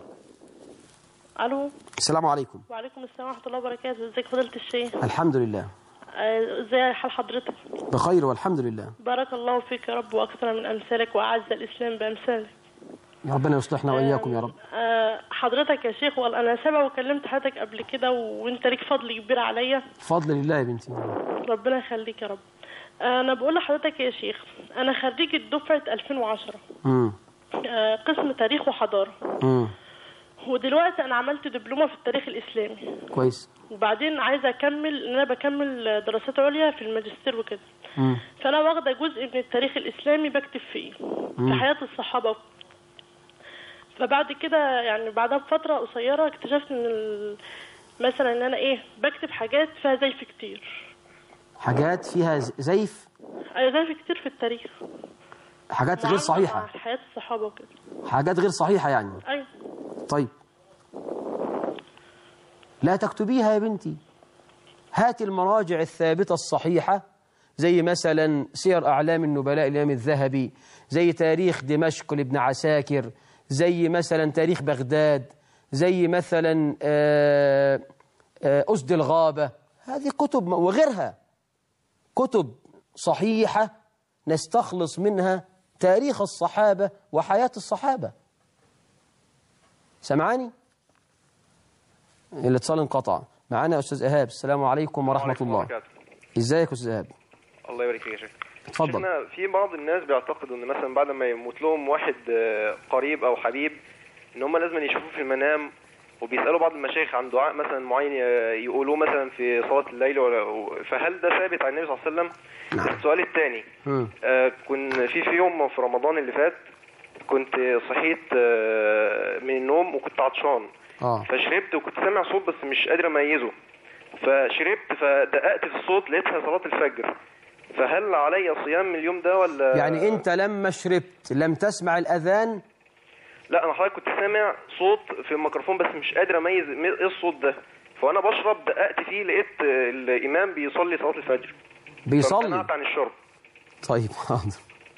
ألو. السلام عليكم. وعليكم السلام ورحمة الله وبركاته. ازيك فضيلة الشيخ؟ الحمد لله. ازاي حال حضرتك؟ بخير والحمد لله. بارك الله فيك يا رب، وأكثر من أمثالك، وأعز الإسلام بأمثالك. يا ربنا يصلحنا وإياكم يا رب. حضرتك يا شيخ، أنا سبق وكلمت حضرتك قبل كده، وأنت ليك فضل كبير عليا. فضل لله يا بنتي. ربنا يخليك يا رب. أنا بقول لحضرتك يا شيخ، أنا خريجة دفعة 2010. قسم تاريخ وحضارة. ودلوقتي أنا عملت دبلومة في التاريخ الإسلامي. كويس. وبعدين عايزة أكمل، إن أنا بكمل دراسات عليا في الماجستير وكده. فأنا واخدة جزء من التاريخ الإسلامي بكتب فيه في حياة الصحابة. فبعد كده يعني بعدها بفترة قصيرة اكتشفت إن مثلا إن أنا بكتب حاجات فيها زيف كتير. حاجات فيها زيف؟ أيوة، زيف كتير في التاريخ. حاجات غير صحيحة. حياة الصحابة وكده. حاجات غير صحيحة يعني. أيوة. طيب لا تكتبيها يا بنتي. هات المراجع الثابتة الصحيحة، زي مثلا سير أعلام النبلاء الإمام الذهبي، زي تاريخ دمشق لابن عساكر، زي مثلا تاريخ بغداد، زي مثلا أسد الغابة. هذه كتب وغيرها، كتب صحيحة نستخلص منها تاريخ الصحابة وحياة الصحابة. سمعاني؟ الاتصال انقطع. معانا أستاذ إيهاب. السلام عليكم ورحمة الله. ازيك يا أستاذ إيهاب؟ الله يبارك فيك يا شيخ. اتفضل. شيخنا، في بعض الناس بيعتقدوا ان مثلا بعد ما يموت لهم واحد قريب او حبيب، ان هم لازم يشوفوه في المنام وبيسألوا بعض المشايخ عن دعاء مثلا معين يقولوه مثلا في صلاة الليل فهل ده ثابت عن النبي صلى الله عليه وسلم؟ السؤال الثاني كنت في يوم في رمضان اللي فات كنت صحيت من النوم وكنت عطشان فشربت وكنت سامع صوت بس مش قادر اميزه فشربت فدققت في الصوت لقيتها صلاة الفجر فهل علي صيام اليوم ده ولا؟ يعني انت لما شربت لم تسمع الأذان؟ لا انا حضرتك كنت سامع صوت في الميكروفون بس مش قادر اميز ايه الصوت ده فانا بشرب دققت فيه لقيت الامام بيصلي صلاة الفجر بيصلي فامتنعت عن الشرب. طيب حاضر.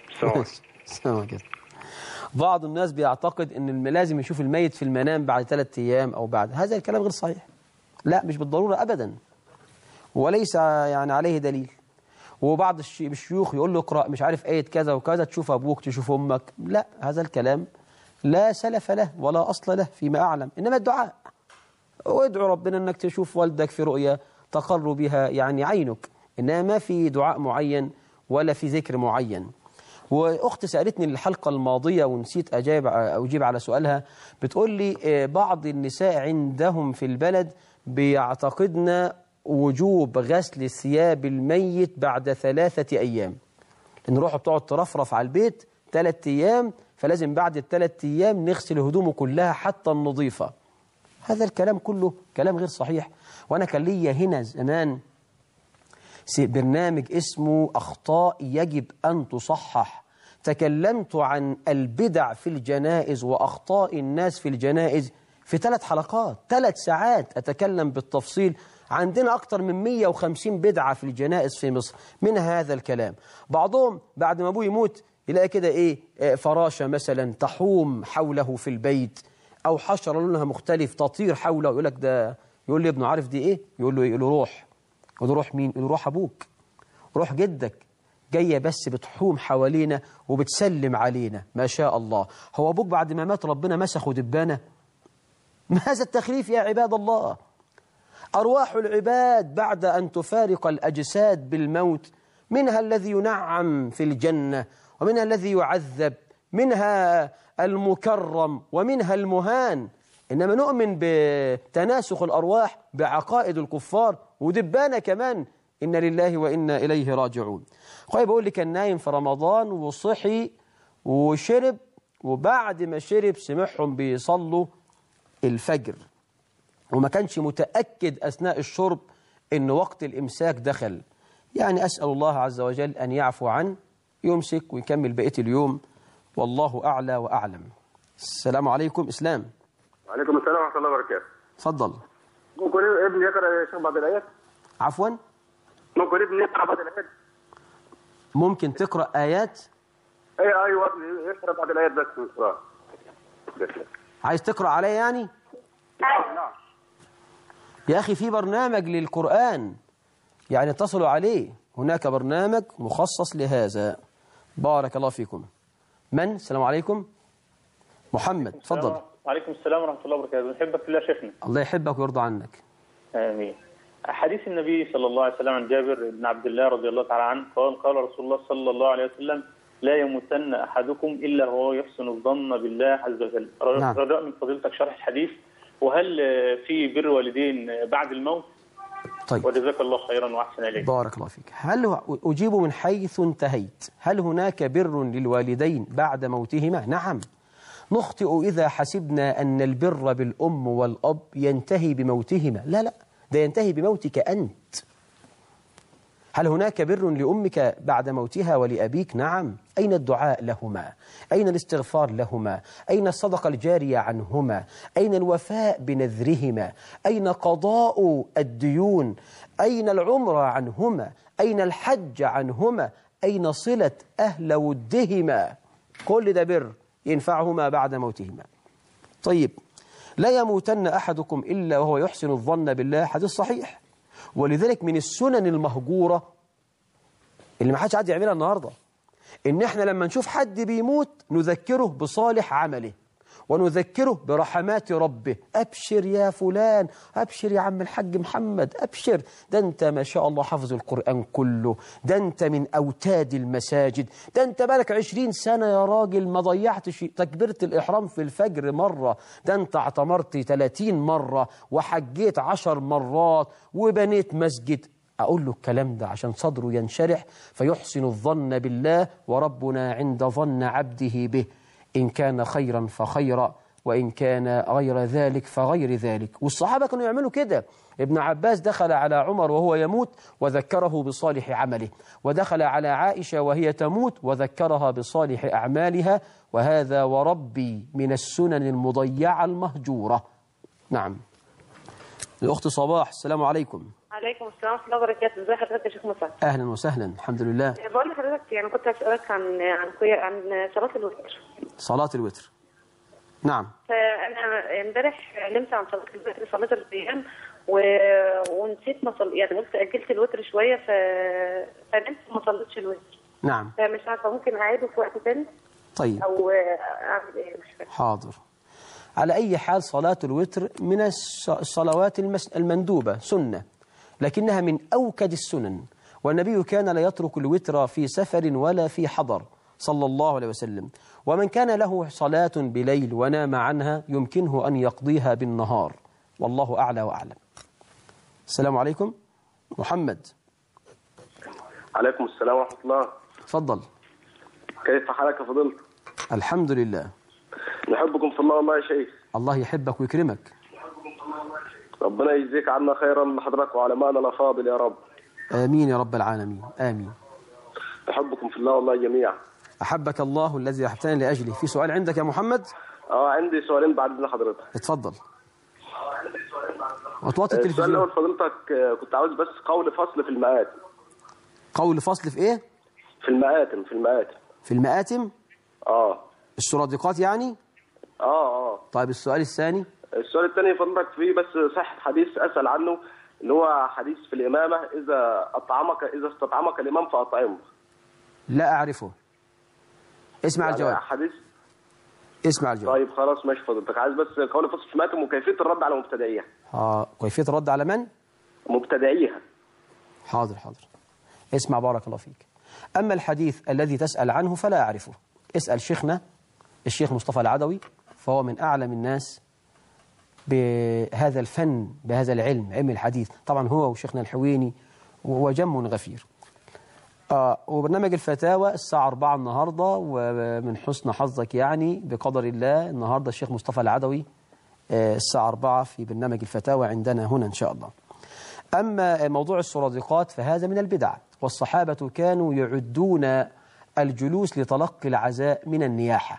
سلام كده. بعض الناس بيعتقد ان لازم يشوف الميت في المنام بعد 3 أيام او بعد، هذا الكلام غير صحيح. لا مش بالضرورة ابدا وليس يعني عليه دليل. وبعض الشيوخ يقول له اقرأ مش عارف آية كذا وكذا تشوف ابوك تشوف امك، لا هذا الكلام لا سلف له ولا أصل له فيما أعلم، إنما الدعاء وادعو ربنا أنك تشوف والدك في رؤيا تقر بها يعني عينك، إنما ما في دعاء معين ولا في ذكر معين. وأخت سألتني الحلقة الماضية ونسيت أجيب على سؤالها، بتقول لي بعض النساء عندهم في البلد بيعتقدن وجوب غسل ثياب الميت بعد 3 أيام، إن روحه بتقعد ترفرف على البيت 3 أيام فلازم بعد ال3 أيام نغسل هدومه كلها حتى النظيفة. هذا الكلام كله كلام غير صحيح. وأنا كان لي هنا زمان برنامج اسمه أخطاء يجب أن تصحح، تكلمت عن البدع في الجنائز وأخطاء الناس في الجنائز في 3 حلقات 3 ساعات أتكلم بالتفصيل. عندنا أكثر من 150 بدعة في الجنائز في مصر من هذا الكلام. بعضهم بعد ما أبوه يموت يلاقي كده إيه فراشة مثلا تحوم حوله في البيت، أو حشرة لونها مختلف تطير حوله، يقول لك ده، يقول لي ابنه عارف دي إيه؟ يقول له روح. يقول له روح مين؟ يقول له روح أبوك، روح جدك جاية بس بتحوم حوالينا وبتسلم علينا ما شاء الله. هو أبوك بعد ما مات ربنا مسخه دبانة؟ ماذا التخريف يا عباد الله؟ أرواح العباد بعد أن تفارق الأجساد بالموت منها الذي ينعم في الجنة ومنها الذي يعذب، منها المكرم ومنها المهان. إنما نؤمن بتناسخ الأرواح بعقائد الكفار ودبانة كمان. إن لله وإنا إليه راجعون. طيب بقول لي كان نايم في رمضان وصحي وشرب، وبعد ما شرب سمعهم بيصلوا الفجر وما كانش متأكد أثناء الشرب إن وقت الإمساك دخل. يعني أسأل الله عز وجل أن يعفو عنه، يمسك ويكمل بقية اليوم، والله أعلى وأعلم. السلام عليكم. إسلام. وعليكم السلام ورحمة الله وبركاته. تفضل. ممكن ابني يقرأ يا شيخ بعض الآيات؟ عفوا؟ ممكن ابني يقرأ بعض الآيات؟ ممكن تقرأ آيات؟ أيوة ابني يقرأ بعض الآيات بس من القرآن. عايز تقرأ عليه يعني؟ نعم. يا أخي في برنامج للقرآن، يعني اتصلوا عليه، هناك برنامج مخصص لهذا. بارك الله فيكم. من؟ السلام عليكم. محمد تفضل. وعليكم السلام ورحمة الله وبركاته. نحبك في الله شيخنا. الله يحبك ويرضى عنك. آمين. حديث النبي صلى الله عليه وسلم عن جابر بن عبد الله رضي الله تعالى عنه قال رسول الله صلى الله عليه وسلم: لا يموتن أحدكم إلا وهو يحسن الظن بالله عز وجل. نعم. رجاء من فضيلتك شرح الحديث، وهل في بر والدين بعد الموت؟ طيب. وجزاك الله خيرا وأحسن إليك. بارك الله فيك. هل أجيب من حيث انتهيت؟ هل هناك بر للوالدين بعد موتهما؟ نعم. نخطئ إذا حسبنا أن البر بالأم والأب ينتهي بموتهما. لا لا، ده ينتهي بموتك أنت. هل هناك بر لأمك بعد موتها ولأبيك؟ نعم. أين الدعاء لهما؟ أين الاستغفار لهما؟ أين الصدقة الجارية عنهما؟ أين الوفاء بنذرهما؟ أين قضاء الديون؟ أين العمرة عنهما؟ أين الحج عنهما؟ أين صلة أهل ودهما؟ كل ده بر ينفعهما بعد موتهما. طيب، لا يموتن أحدكم إلا وهو يحسن الظن بالله، حديث صحيح. ولذلك من السنن المهجورة اللي ما حدش عاد يعملها النهاردة، إن إحنا لما نشوف حد بيموت نذكره بصالح عمله ونذكره برحمات ربه. أبشر يا فلان، أبشر يا عم الحاج محمد، أبشر، ده أنت ما شاء الله حافظ القرآن كله، ده أنت من أوتاد المساجد، ده أنت بالك 20 سنة يا راجل ما ضيعتش تكبيرة الإحرام في الفجر مرة، ده أنت اعتمرت 30 مرة وحجيت 10 مرات وبنيت مسجد. أقول له الكلام ده عشان صدره ينشرح فيحسن الظن بالله، وربنا عند ظن عبده به، إن كان خيرا فخيرا، وإن كان غير ذلك فغير ذلك. والصحابة كانوا يعملوا كده. ابن عباس دخل على عمر وهو يموت وذكره بصالح عمله، ودخل على عائشة وهي تموت وذكرها بصالح أعمالها، وهذا وربي من السنن المضيعة المهجورة. نعم. الأخت صباح، السلام عليكم. عليكم السلام ورحمة الله وبركاته. ازي حضرتك يا شيخ مصطفى؟ أهلا وسهلا، الحمد لله. بقول لحضرتك يعني كنت هسألك عن صلاة الوتر. صلاة الوتر، نعم. فأنا امبارح نمت عن صلاة الوتر، صليت القيام ونسيت يعني قلت أجلت الوتر شوية فنمت وما صليتش الوتر. نعم. فمش عارفة ممكن أعيده في وقت تاني؟ طيب. أو أعمل إيه؟ مش فاهم. حاضر. على أي حال صلاة الوتر من الصلوات المندوبة، سنة، لكنها من أوكد السنن، والنبي كان لا يترك الوتر في سفر ولا في حضر صلى الله عليه وسلم. ومن كان له صلاة بليل ونام عنها يمكنه أن يقضيها بالنهار، والله أعلى وأعلم. السلام عليكم. محمد. عليكم السلام ورحمة الله. تفضل. كيف حالك يا فضيلة؟ الحمد لله. نحبكم في الله والله يا شيخ. الله يحبك ويكرمك. ربنا يجزيك عنا خيرا لحضرتك وعلمائنا الأفاضل يا رب. آمين يا رب العالمين، آمين. نحبكم في الله والله جميعا. أحبك الله الذي أحبتني لأجله. في سؤال عندك يا محمد؟ عندي سؤالين بعد إذن حضرتك. اتفضل. وتوطي التلفزيون. السؤال الأول فضيلتك كنت عاوز بس قول فصل في المآتم. قول فصل في إيه؟ في المآتم. في المآتم؟ السرادقات يعني؟ طيب السؤال الثاني؟ السؤال الثاني فضلك فيه بس صحة حديث أسأل عنه، اللي هو حديث في الإمامة إذا استطعمك الإمام فأطعمه. لا أعرفه. اسمع يعني الجواب. حديث. اسمع الجواب. طيب خلاص ماشي فضلتك، عايز بس قول فصل في المآتم وكيفية الرد على مبتدعيها. كيفية الرد على من؟ مبتدعيها. حاضر. اسمع بارك الله فيك. أما الحديث الذي تسأل عنه فلا أعرفه. اسأل شيخنا الشيخ مصطفى العدوي، فهو من أعلم الناس بهذا الفن، بهذا العلم، علم الحديث. طبعا هو وشيخنا الحويني وجم غفير. وبرنامج الفتاوى الساعة 4 النهاردة، ومن حسن حظك يعني بقدر الله النهاردة الشيخ مصطفى العدوي الساعة 4 في برنامج الفتاوى عندنا هنا إن شاء الله. أما موضوع السرادقات فهذا من البدع، والصحابة كانوا يعدون الجلوس لتلقي العزاء من النياحة.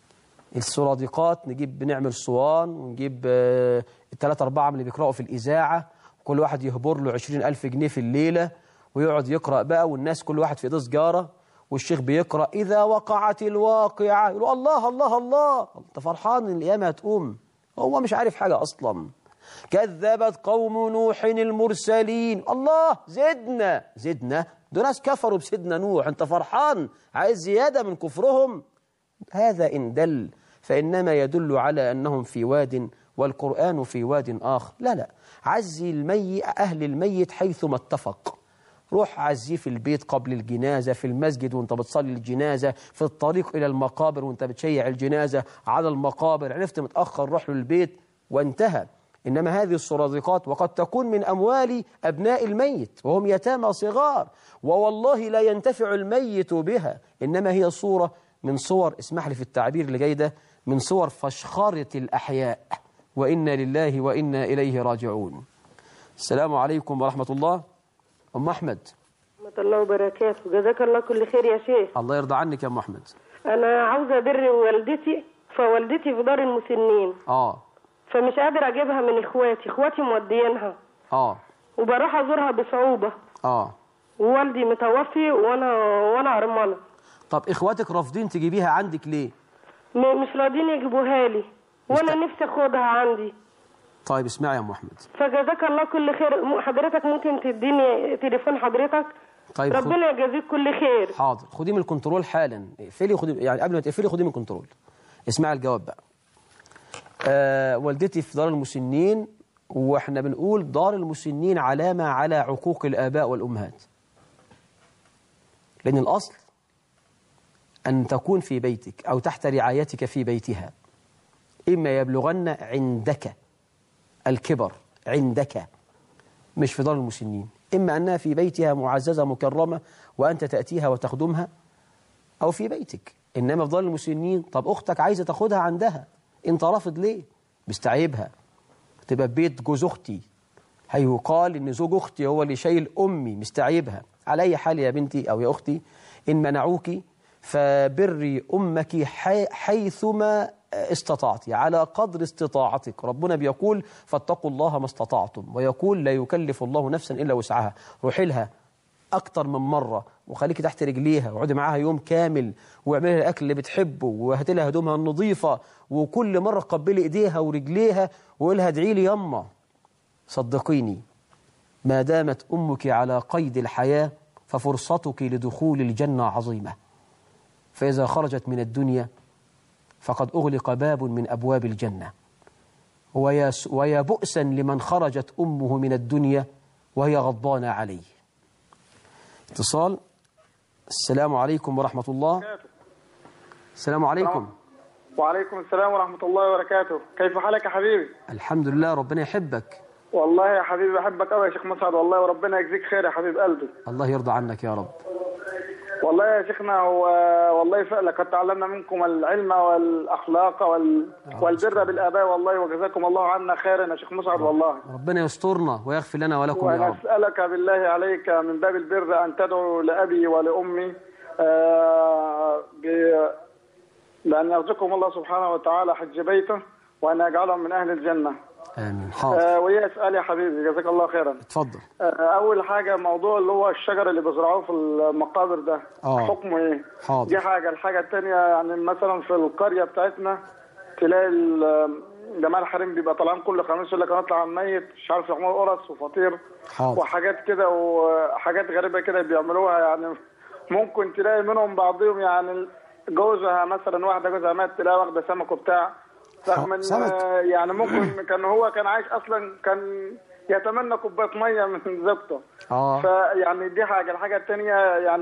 السرادقات بنعمل صوان ونجيب 3-4 من اللي بيقرأوا في الإذاعة، كل واحد يهبر له 20,000 جنيه في الليلة، ويقعد يقرأ بقى، والناس كل واحد في إيده سجارة، والشيخ بيقرأ إذا وقعت الواقعة، يقولوا الله الله الله، أنت فرحان إن القيامة هتقوم، هو مش عارف حاجة أصلا. كذبت قوم نوح المرسلين، الله زدنا، دول ناس كفروا بسيدنا نوح، أنت فرحان عايز زيادة من كفرهم؟ هذا إن دل فإنما يدل على أنهم في واد والقرآن في واد آخر. لا عزي أهل الميت حيثما اتفق. روح عزيه في البيت قبل الجنازة، في المسجد وانت بتصلي الجنازة، في الطريق إلى المقابر وانت بتشيع الجنازة على المقابر، عرفت متأخر روح له البيت وانتهى. إنما هذه السرادقات وقد تكون من أموال أبناء الميت وهم يتامى صغار، ووالله لا ينتفع الميت بها، إنما هي صورة من صور، اسمح لي في التعبير اللي جاي ده، من صور فشخرة الأحياء، وإنا لله وإنا إليه راجعون. السلام عليكم ورحمة الله. أم أحمد. ورحمة الله وبركاته. جزاك الله كل خير يا شيخ. الله يرضى عنك يا أم أحمد. أنا عاوزة أبر والدتي، فوالدتي في دار المسنين. فمش قادر أجيبها من إخواتي مودينها. وبروح أزورها بصعوبة. ووالدي متوفي وأنا أرملة. طب إخواتك رافضين تجيبيها عندك ليه؟ مش راضين يجيبوها لي، وأنا نفسي أخدها عندي. طيب اسمعي يا أم أحمد. فجزاك الله كل خير. حضرتك ممكن تديني تليفون حضرتك؟ طيب ربنا يجازيك كل خير. حاضر، خديه من الكنترول حالا، اقفلي خدي، يعني قبل ما تقفلي خديه من الكنترول. اسمعي الجواب بقى. والدتي في دار المسنين، واحنا بنقول دار المسنين علامة على عقوق الآباء والأمهات، لأن الأصل أن تكون في بيتك أو تحت رعايتك في بيتها، إما يبلغن عندك الكبر عندك مش في دار المسنين، إما أنها في بيتها معززة مكرمة وأنت تأتيها وتخدمها، أو في بيتك. إنما في دار المسنين، طب أختك عايزة تاخدها عندها، أنت رافض ليه؟ مستعيبها، تبقى بيت جوز أختي، هيقال إن زوج أختي هو اللي شايل أمي، مستعيبها. على أي حال يا بنتي أو يا أختي، إن منعوك فبري أمك حيثما استطعت، على قدر استطاعتك. ربنا بيقول فاتقوا الله ما استطعتم، ويقول لا يكلف الله نفسا إلا وسعها. روحي لها أكتر من مرة وخليكي تحت رجليها، وقعدي معاها يوم كامل، واعملي لها الأكل اللي بتحبه، وهاتي لها هدومها النظيفة، وكل مرة قبلي إيديها ورجليها وقولها ادعي لي يما. صدقيني ما دامت أمك على قيد الحياة ففرصتك لدخول الجنة عظيمة، فإذا خرجت من الدنيا فقد أغلق باب من أبواب الجنة، ويا بؤسا لمن خرجت أمه من الدنيا وهي غضبانة عليه. اتصال. السلام عليكم ورحمة الله. السلام عليكم. وعليكم السلام ورحمة الله وبركاته. كيف حالك يا حبيبي؟ الحمد لله، ربنا يحبك. والله يا حبيبي بحبك قوي يا شيخ مسعد، والله وربنا يجزيك خير يا حبيب قلبي. الله يرضى عنك يا رب. والله يا شيخنا، هو والله لقد تعلمنا منكم العلم والأخلاق والبر بالآباء، والله وجزاكم الله عنا خيرا يا شيخ مسعد. والله ربنا يسترنا ويغفر لنا ولكم يا رب. ونسألك بالله عليك من باب البر أن تدعو لأبي ولأمي بأن يرزقهم الله سبحانه وتعالى حج بيته، وأن يجعلهم من أهل الجنة. آمين. حاضر. وهي اسأل يا حبيبي جزاك الله خيرا. اتفضل. أول حاجة موضوع اللي هو الشجر اللي بيزرعوه في المقابر ده حكمه إيه؟ حاضر. دي حاجة. الحاجة الثانية يعني مثلا في القرية بتاعتنا تلاقي جماعة الحريم بيبقى طالعين كل خميس يقول لك هنطلع على الميت، مش عارف يعملوا قرص وفطير وحاجات كده وحاجات غريبة كده بيعملوها. يعني ممكن تلاقي منهم بعضهم يعني جوزها مثلا، واحدة جوزها مات تلاقي واخدة سمك وبتاع، رغم ان يعني ممكن كان عايش اصلا كان يتمنى كوبايه ميه من زوجته. فيعني دي حاجه. الحاجه الثانيه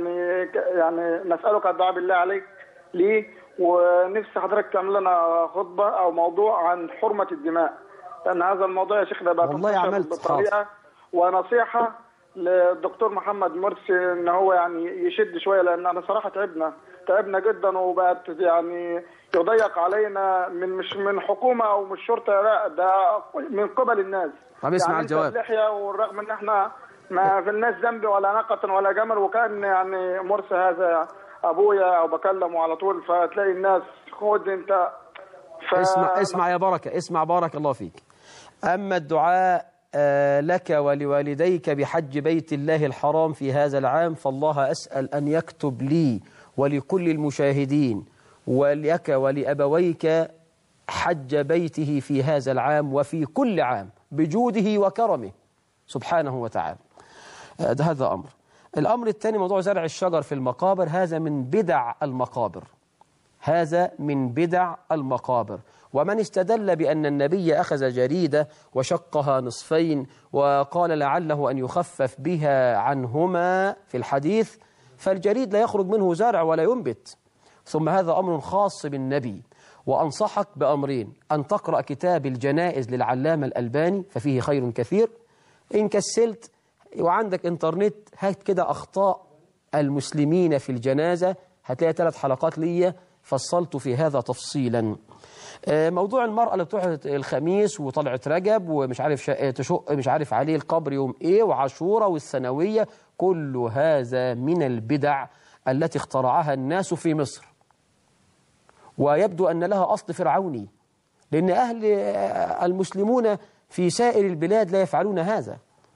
يعني نسالك الدعاء بالله عليك ليه، ونفسي حضرتك تعمل لنا خطبه او موضوع عن حرمه الدماء، لان هذا الموضوع يا شيخ ده بقى بطريقه ونصيحه للدكتور محمد مرسي ان هو يعني يشد شويه، لان انا صراحه تعبنا جدا، وبقت يعني يضيق علينا مش من حكومه او من الشرطه، لا ده من قبل الناس. طب اسمع الجواب. اللحيه، والرغم ان احنا ما في الناس ذنب ولا نقة ولا جمل، وكان يعني مرسي هذا ابويا او بكلمه على طول، فتلاقي الناس خد انت اسمع يا بركه، اسمع بارك الله فيك. اما الدعاء لك ولوالديك بحج بيت الله الحرام في هذا العام، فالله أسأل أن يكتب لي ولكل المشاهدين ولك ولأبويك حج بيته في هذا العام وفي كل عام بجوده وكرمه سبحانه وتعالى. هذا أمر. الأمر الثاني موضوع زرع الشجر في المقابر، هذا من بدع المقابر، هذا من بدع المقابر. ومن استدل بأن النبي أخذ جريدة وشقها نصفين وقال لعله أن يخفف بها عنهما في الحديث، فالجريد لا يخرج منه زرع ولا ينبت. ثم هذا أمر خاص بالنبي. وأنصحك بأمرين: أن تقرأ كتاب الجنائز للعلامة الألباني ففيه خير كثير، إن كسلت وعندك إنترنت هات كده أخطاء المسلمين في الجنازة، هتلاقي 3 حلقات لي فصلت في هذا تفصيلا. موضوع المرأة اللي بتروح الخميس وطلعت رجب ومش عارف تشق مش عارف عليه القبر يوم ايه وعاشورة والسنوية، كل هذا من البدع التي اخترعها الناس في مصر، ويبدو أن لها أصل فرعوني، لأن أهل المسلمون في سائر البلاد لا يفعلون هذا،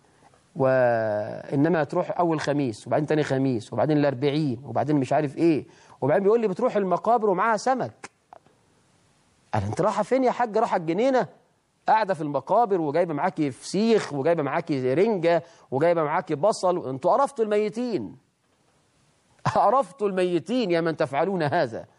وإنما تروح أول خميس وبعدين تاني خميس وبعدين الأربعين وبعدين مش عارف إيه، وبعدين بيقول لي بتروح المقابر ومعاها سمك. قال انت رايحه فين يا حاج؟ رايحه الجنينه؟ قاعده في المقابر وجايبه معاكي فسيخ وجايبه معاكي رنجه وجايبه معاكي بصل، انتوا قرفتوا الميتين، قرفتوا الميتين يا من تفعلون هذا.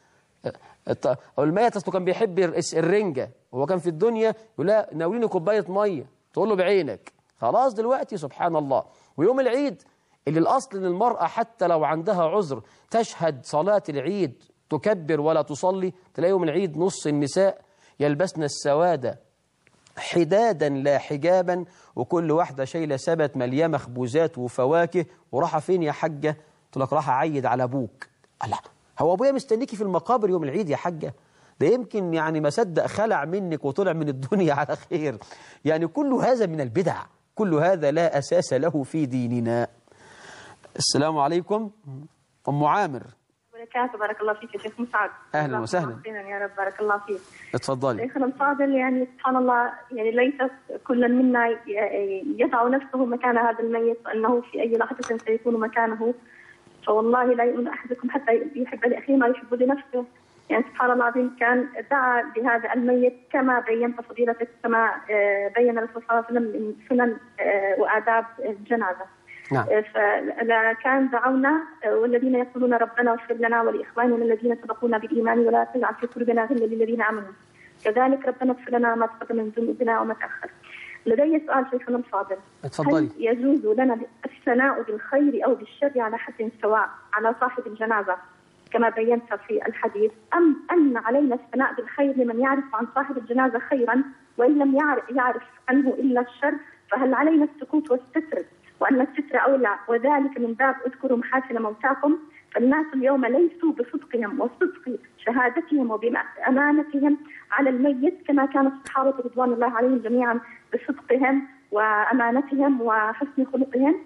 أو الميت أصله كان بيحب الرنجة وهو كان في الدنيا يقول لا ناوليني كوباية مية، تقول له بعينك. خلاص دلوقتي سبحان الله. ويوم العيد اللي الأصل إن المرأة حتى لو عندها عذر تشهد صلاة العيد تكبر ولا تصلي، تلاقي يوم العيد نص النساء يلبسن السواد حدادا لا حجابا، وكل واحدة شايلة سبت مليانة مخبوزات وفواكه. وراحة فين يا حاجة؟ تقول لك راح أعيد على أبوك. الله، هو أبويا مستنيكي في المقابر يوم العيد يا حاجة؟ ده يمكن يعني ما صدق خلع منك وطلع من الدنيا على خير. يعني كل هذا من البدع، كل هذا لا أساس له في ديننا. السلام عليكم أم عامر. وبركاته. بارك الله فيك يا شيخ مسعد. أهلا وسهلا. يا رب بارك الله فيك. اتفضلي. شيخنا الفاضل، يعني سبحان الله، يعني ليس كل منا يضع نفسه مكان هذا الميت وأنه في أي لحظة سيكون مكانه. فوالله لا يؤمن أحدكم حتى يحب لأخيه ما يحب لنفسه. يعني سبحان الله العظيم كان دعا بهذا الميت كما بينت فضيلتك، كما بين الرسول صلى الله عليه وسلم من سنن وآداب الجنازة. نعم. فكان دعونا والذين يقولون ربنا اغفر لنا ولإخواننا الذين سبقونا بالإيمان ولا تجعل في قلوبنا غلا للذين آمنوا كذلك ربنا اغفر لنا ما تقدم من ذنوبنا وما تأخر. لدي سؤال شيخنا الفاضل. اتفضلي. هل يجوز لنا الثناء بالخير أو بالشر على حد سواء على صاحب الجنازة كما بينت في الحديث، أم أن علينا الثناء بالخير لمن يعرف عن صاحب الجنازة خيرا وإن لم يعرف عنه إلا الشر، فهل علينا السكوت والستر وأن الستر أولى، وذلك من باب اذكروا محاسن موتاكم؟ فالناس اليوم ليسوا بصدقهم وصدق شهادتهم وبأمانتهم على الميت كما كان الصحابة رضوان الله عليهم جميعا بصدقهم وأمانتهم وحسن خلقهم.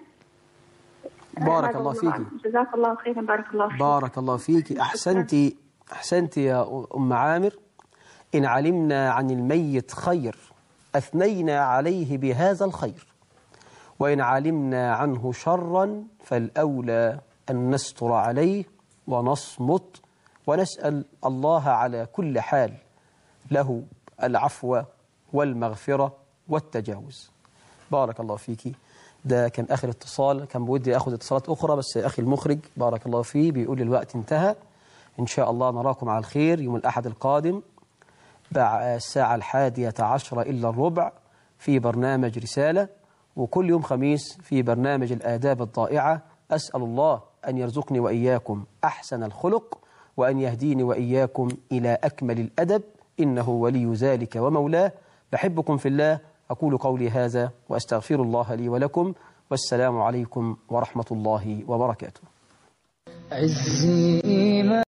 بارك الله فيك. جزاك الله خيرا. بارك الله فيك. بارك الله فيك. أحسنت يا أم عامر. إن علمنا عن الميت خير أثنينا عليه بهذا الخير، وإن علمنا عنه شرا فالأولى أن نستر عليه ونصمت ونسأل الله على كل حال له العفو والمغفرة والتجاوز. بارك الله فيك. ده كان آخر اتصال، كان بودي أخذ اتصالات أخرى بس أخي المخرج بارك الله فيه بيقول لي الوقت انتهى. إن شاء الله نراكم على الخير يوم الأحد القادم بعد الساعة 11:10 إلا الربع في برنامج رسالة، وكل يوم خميس في برنامج الآداب الضائعة. أسأل الله أن يرزقني وإياكم أحسن الخلق وأن يهديني وإياكم إلى أكمل الأدب، إنه ولي ذلك ومولاه. بحبكم في الله. أقول قولي هذا وأستغفر الله لي ولكم، والسلام عليكم ورحمة الله وبركاته.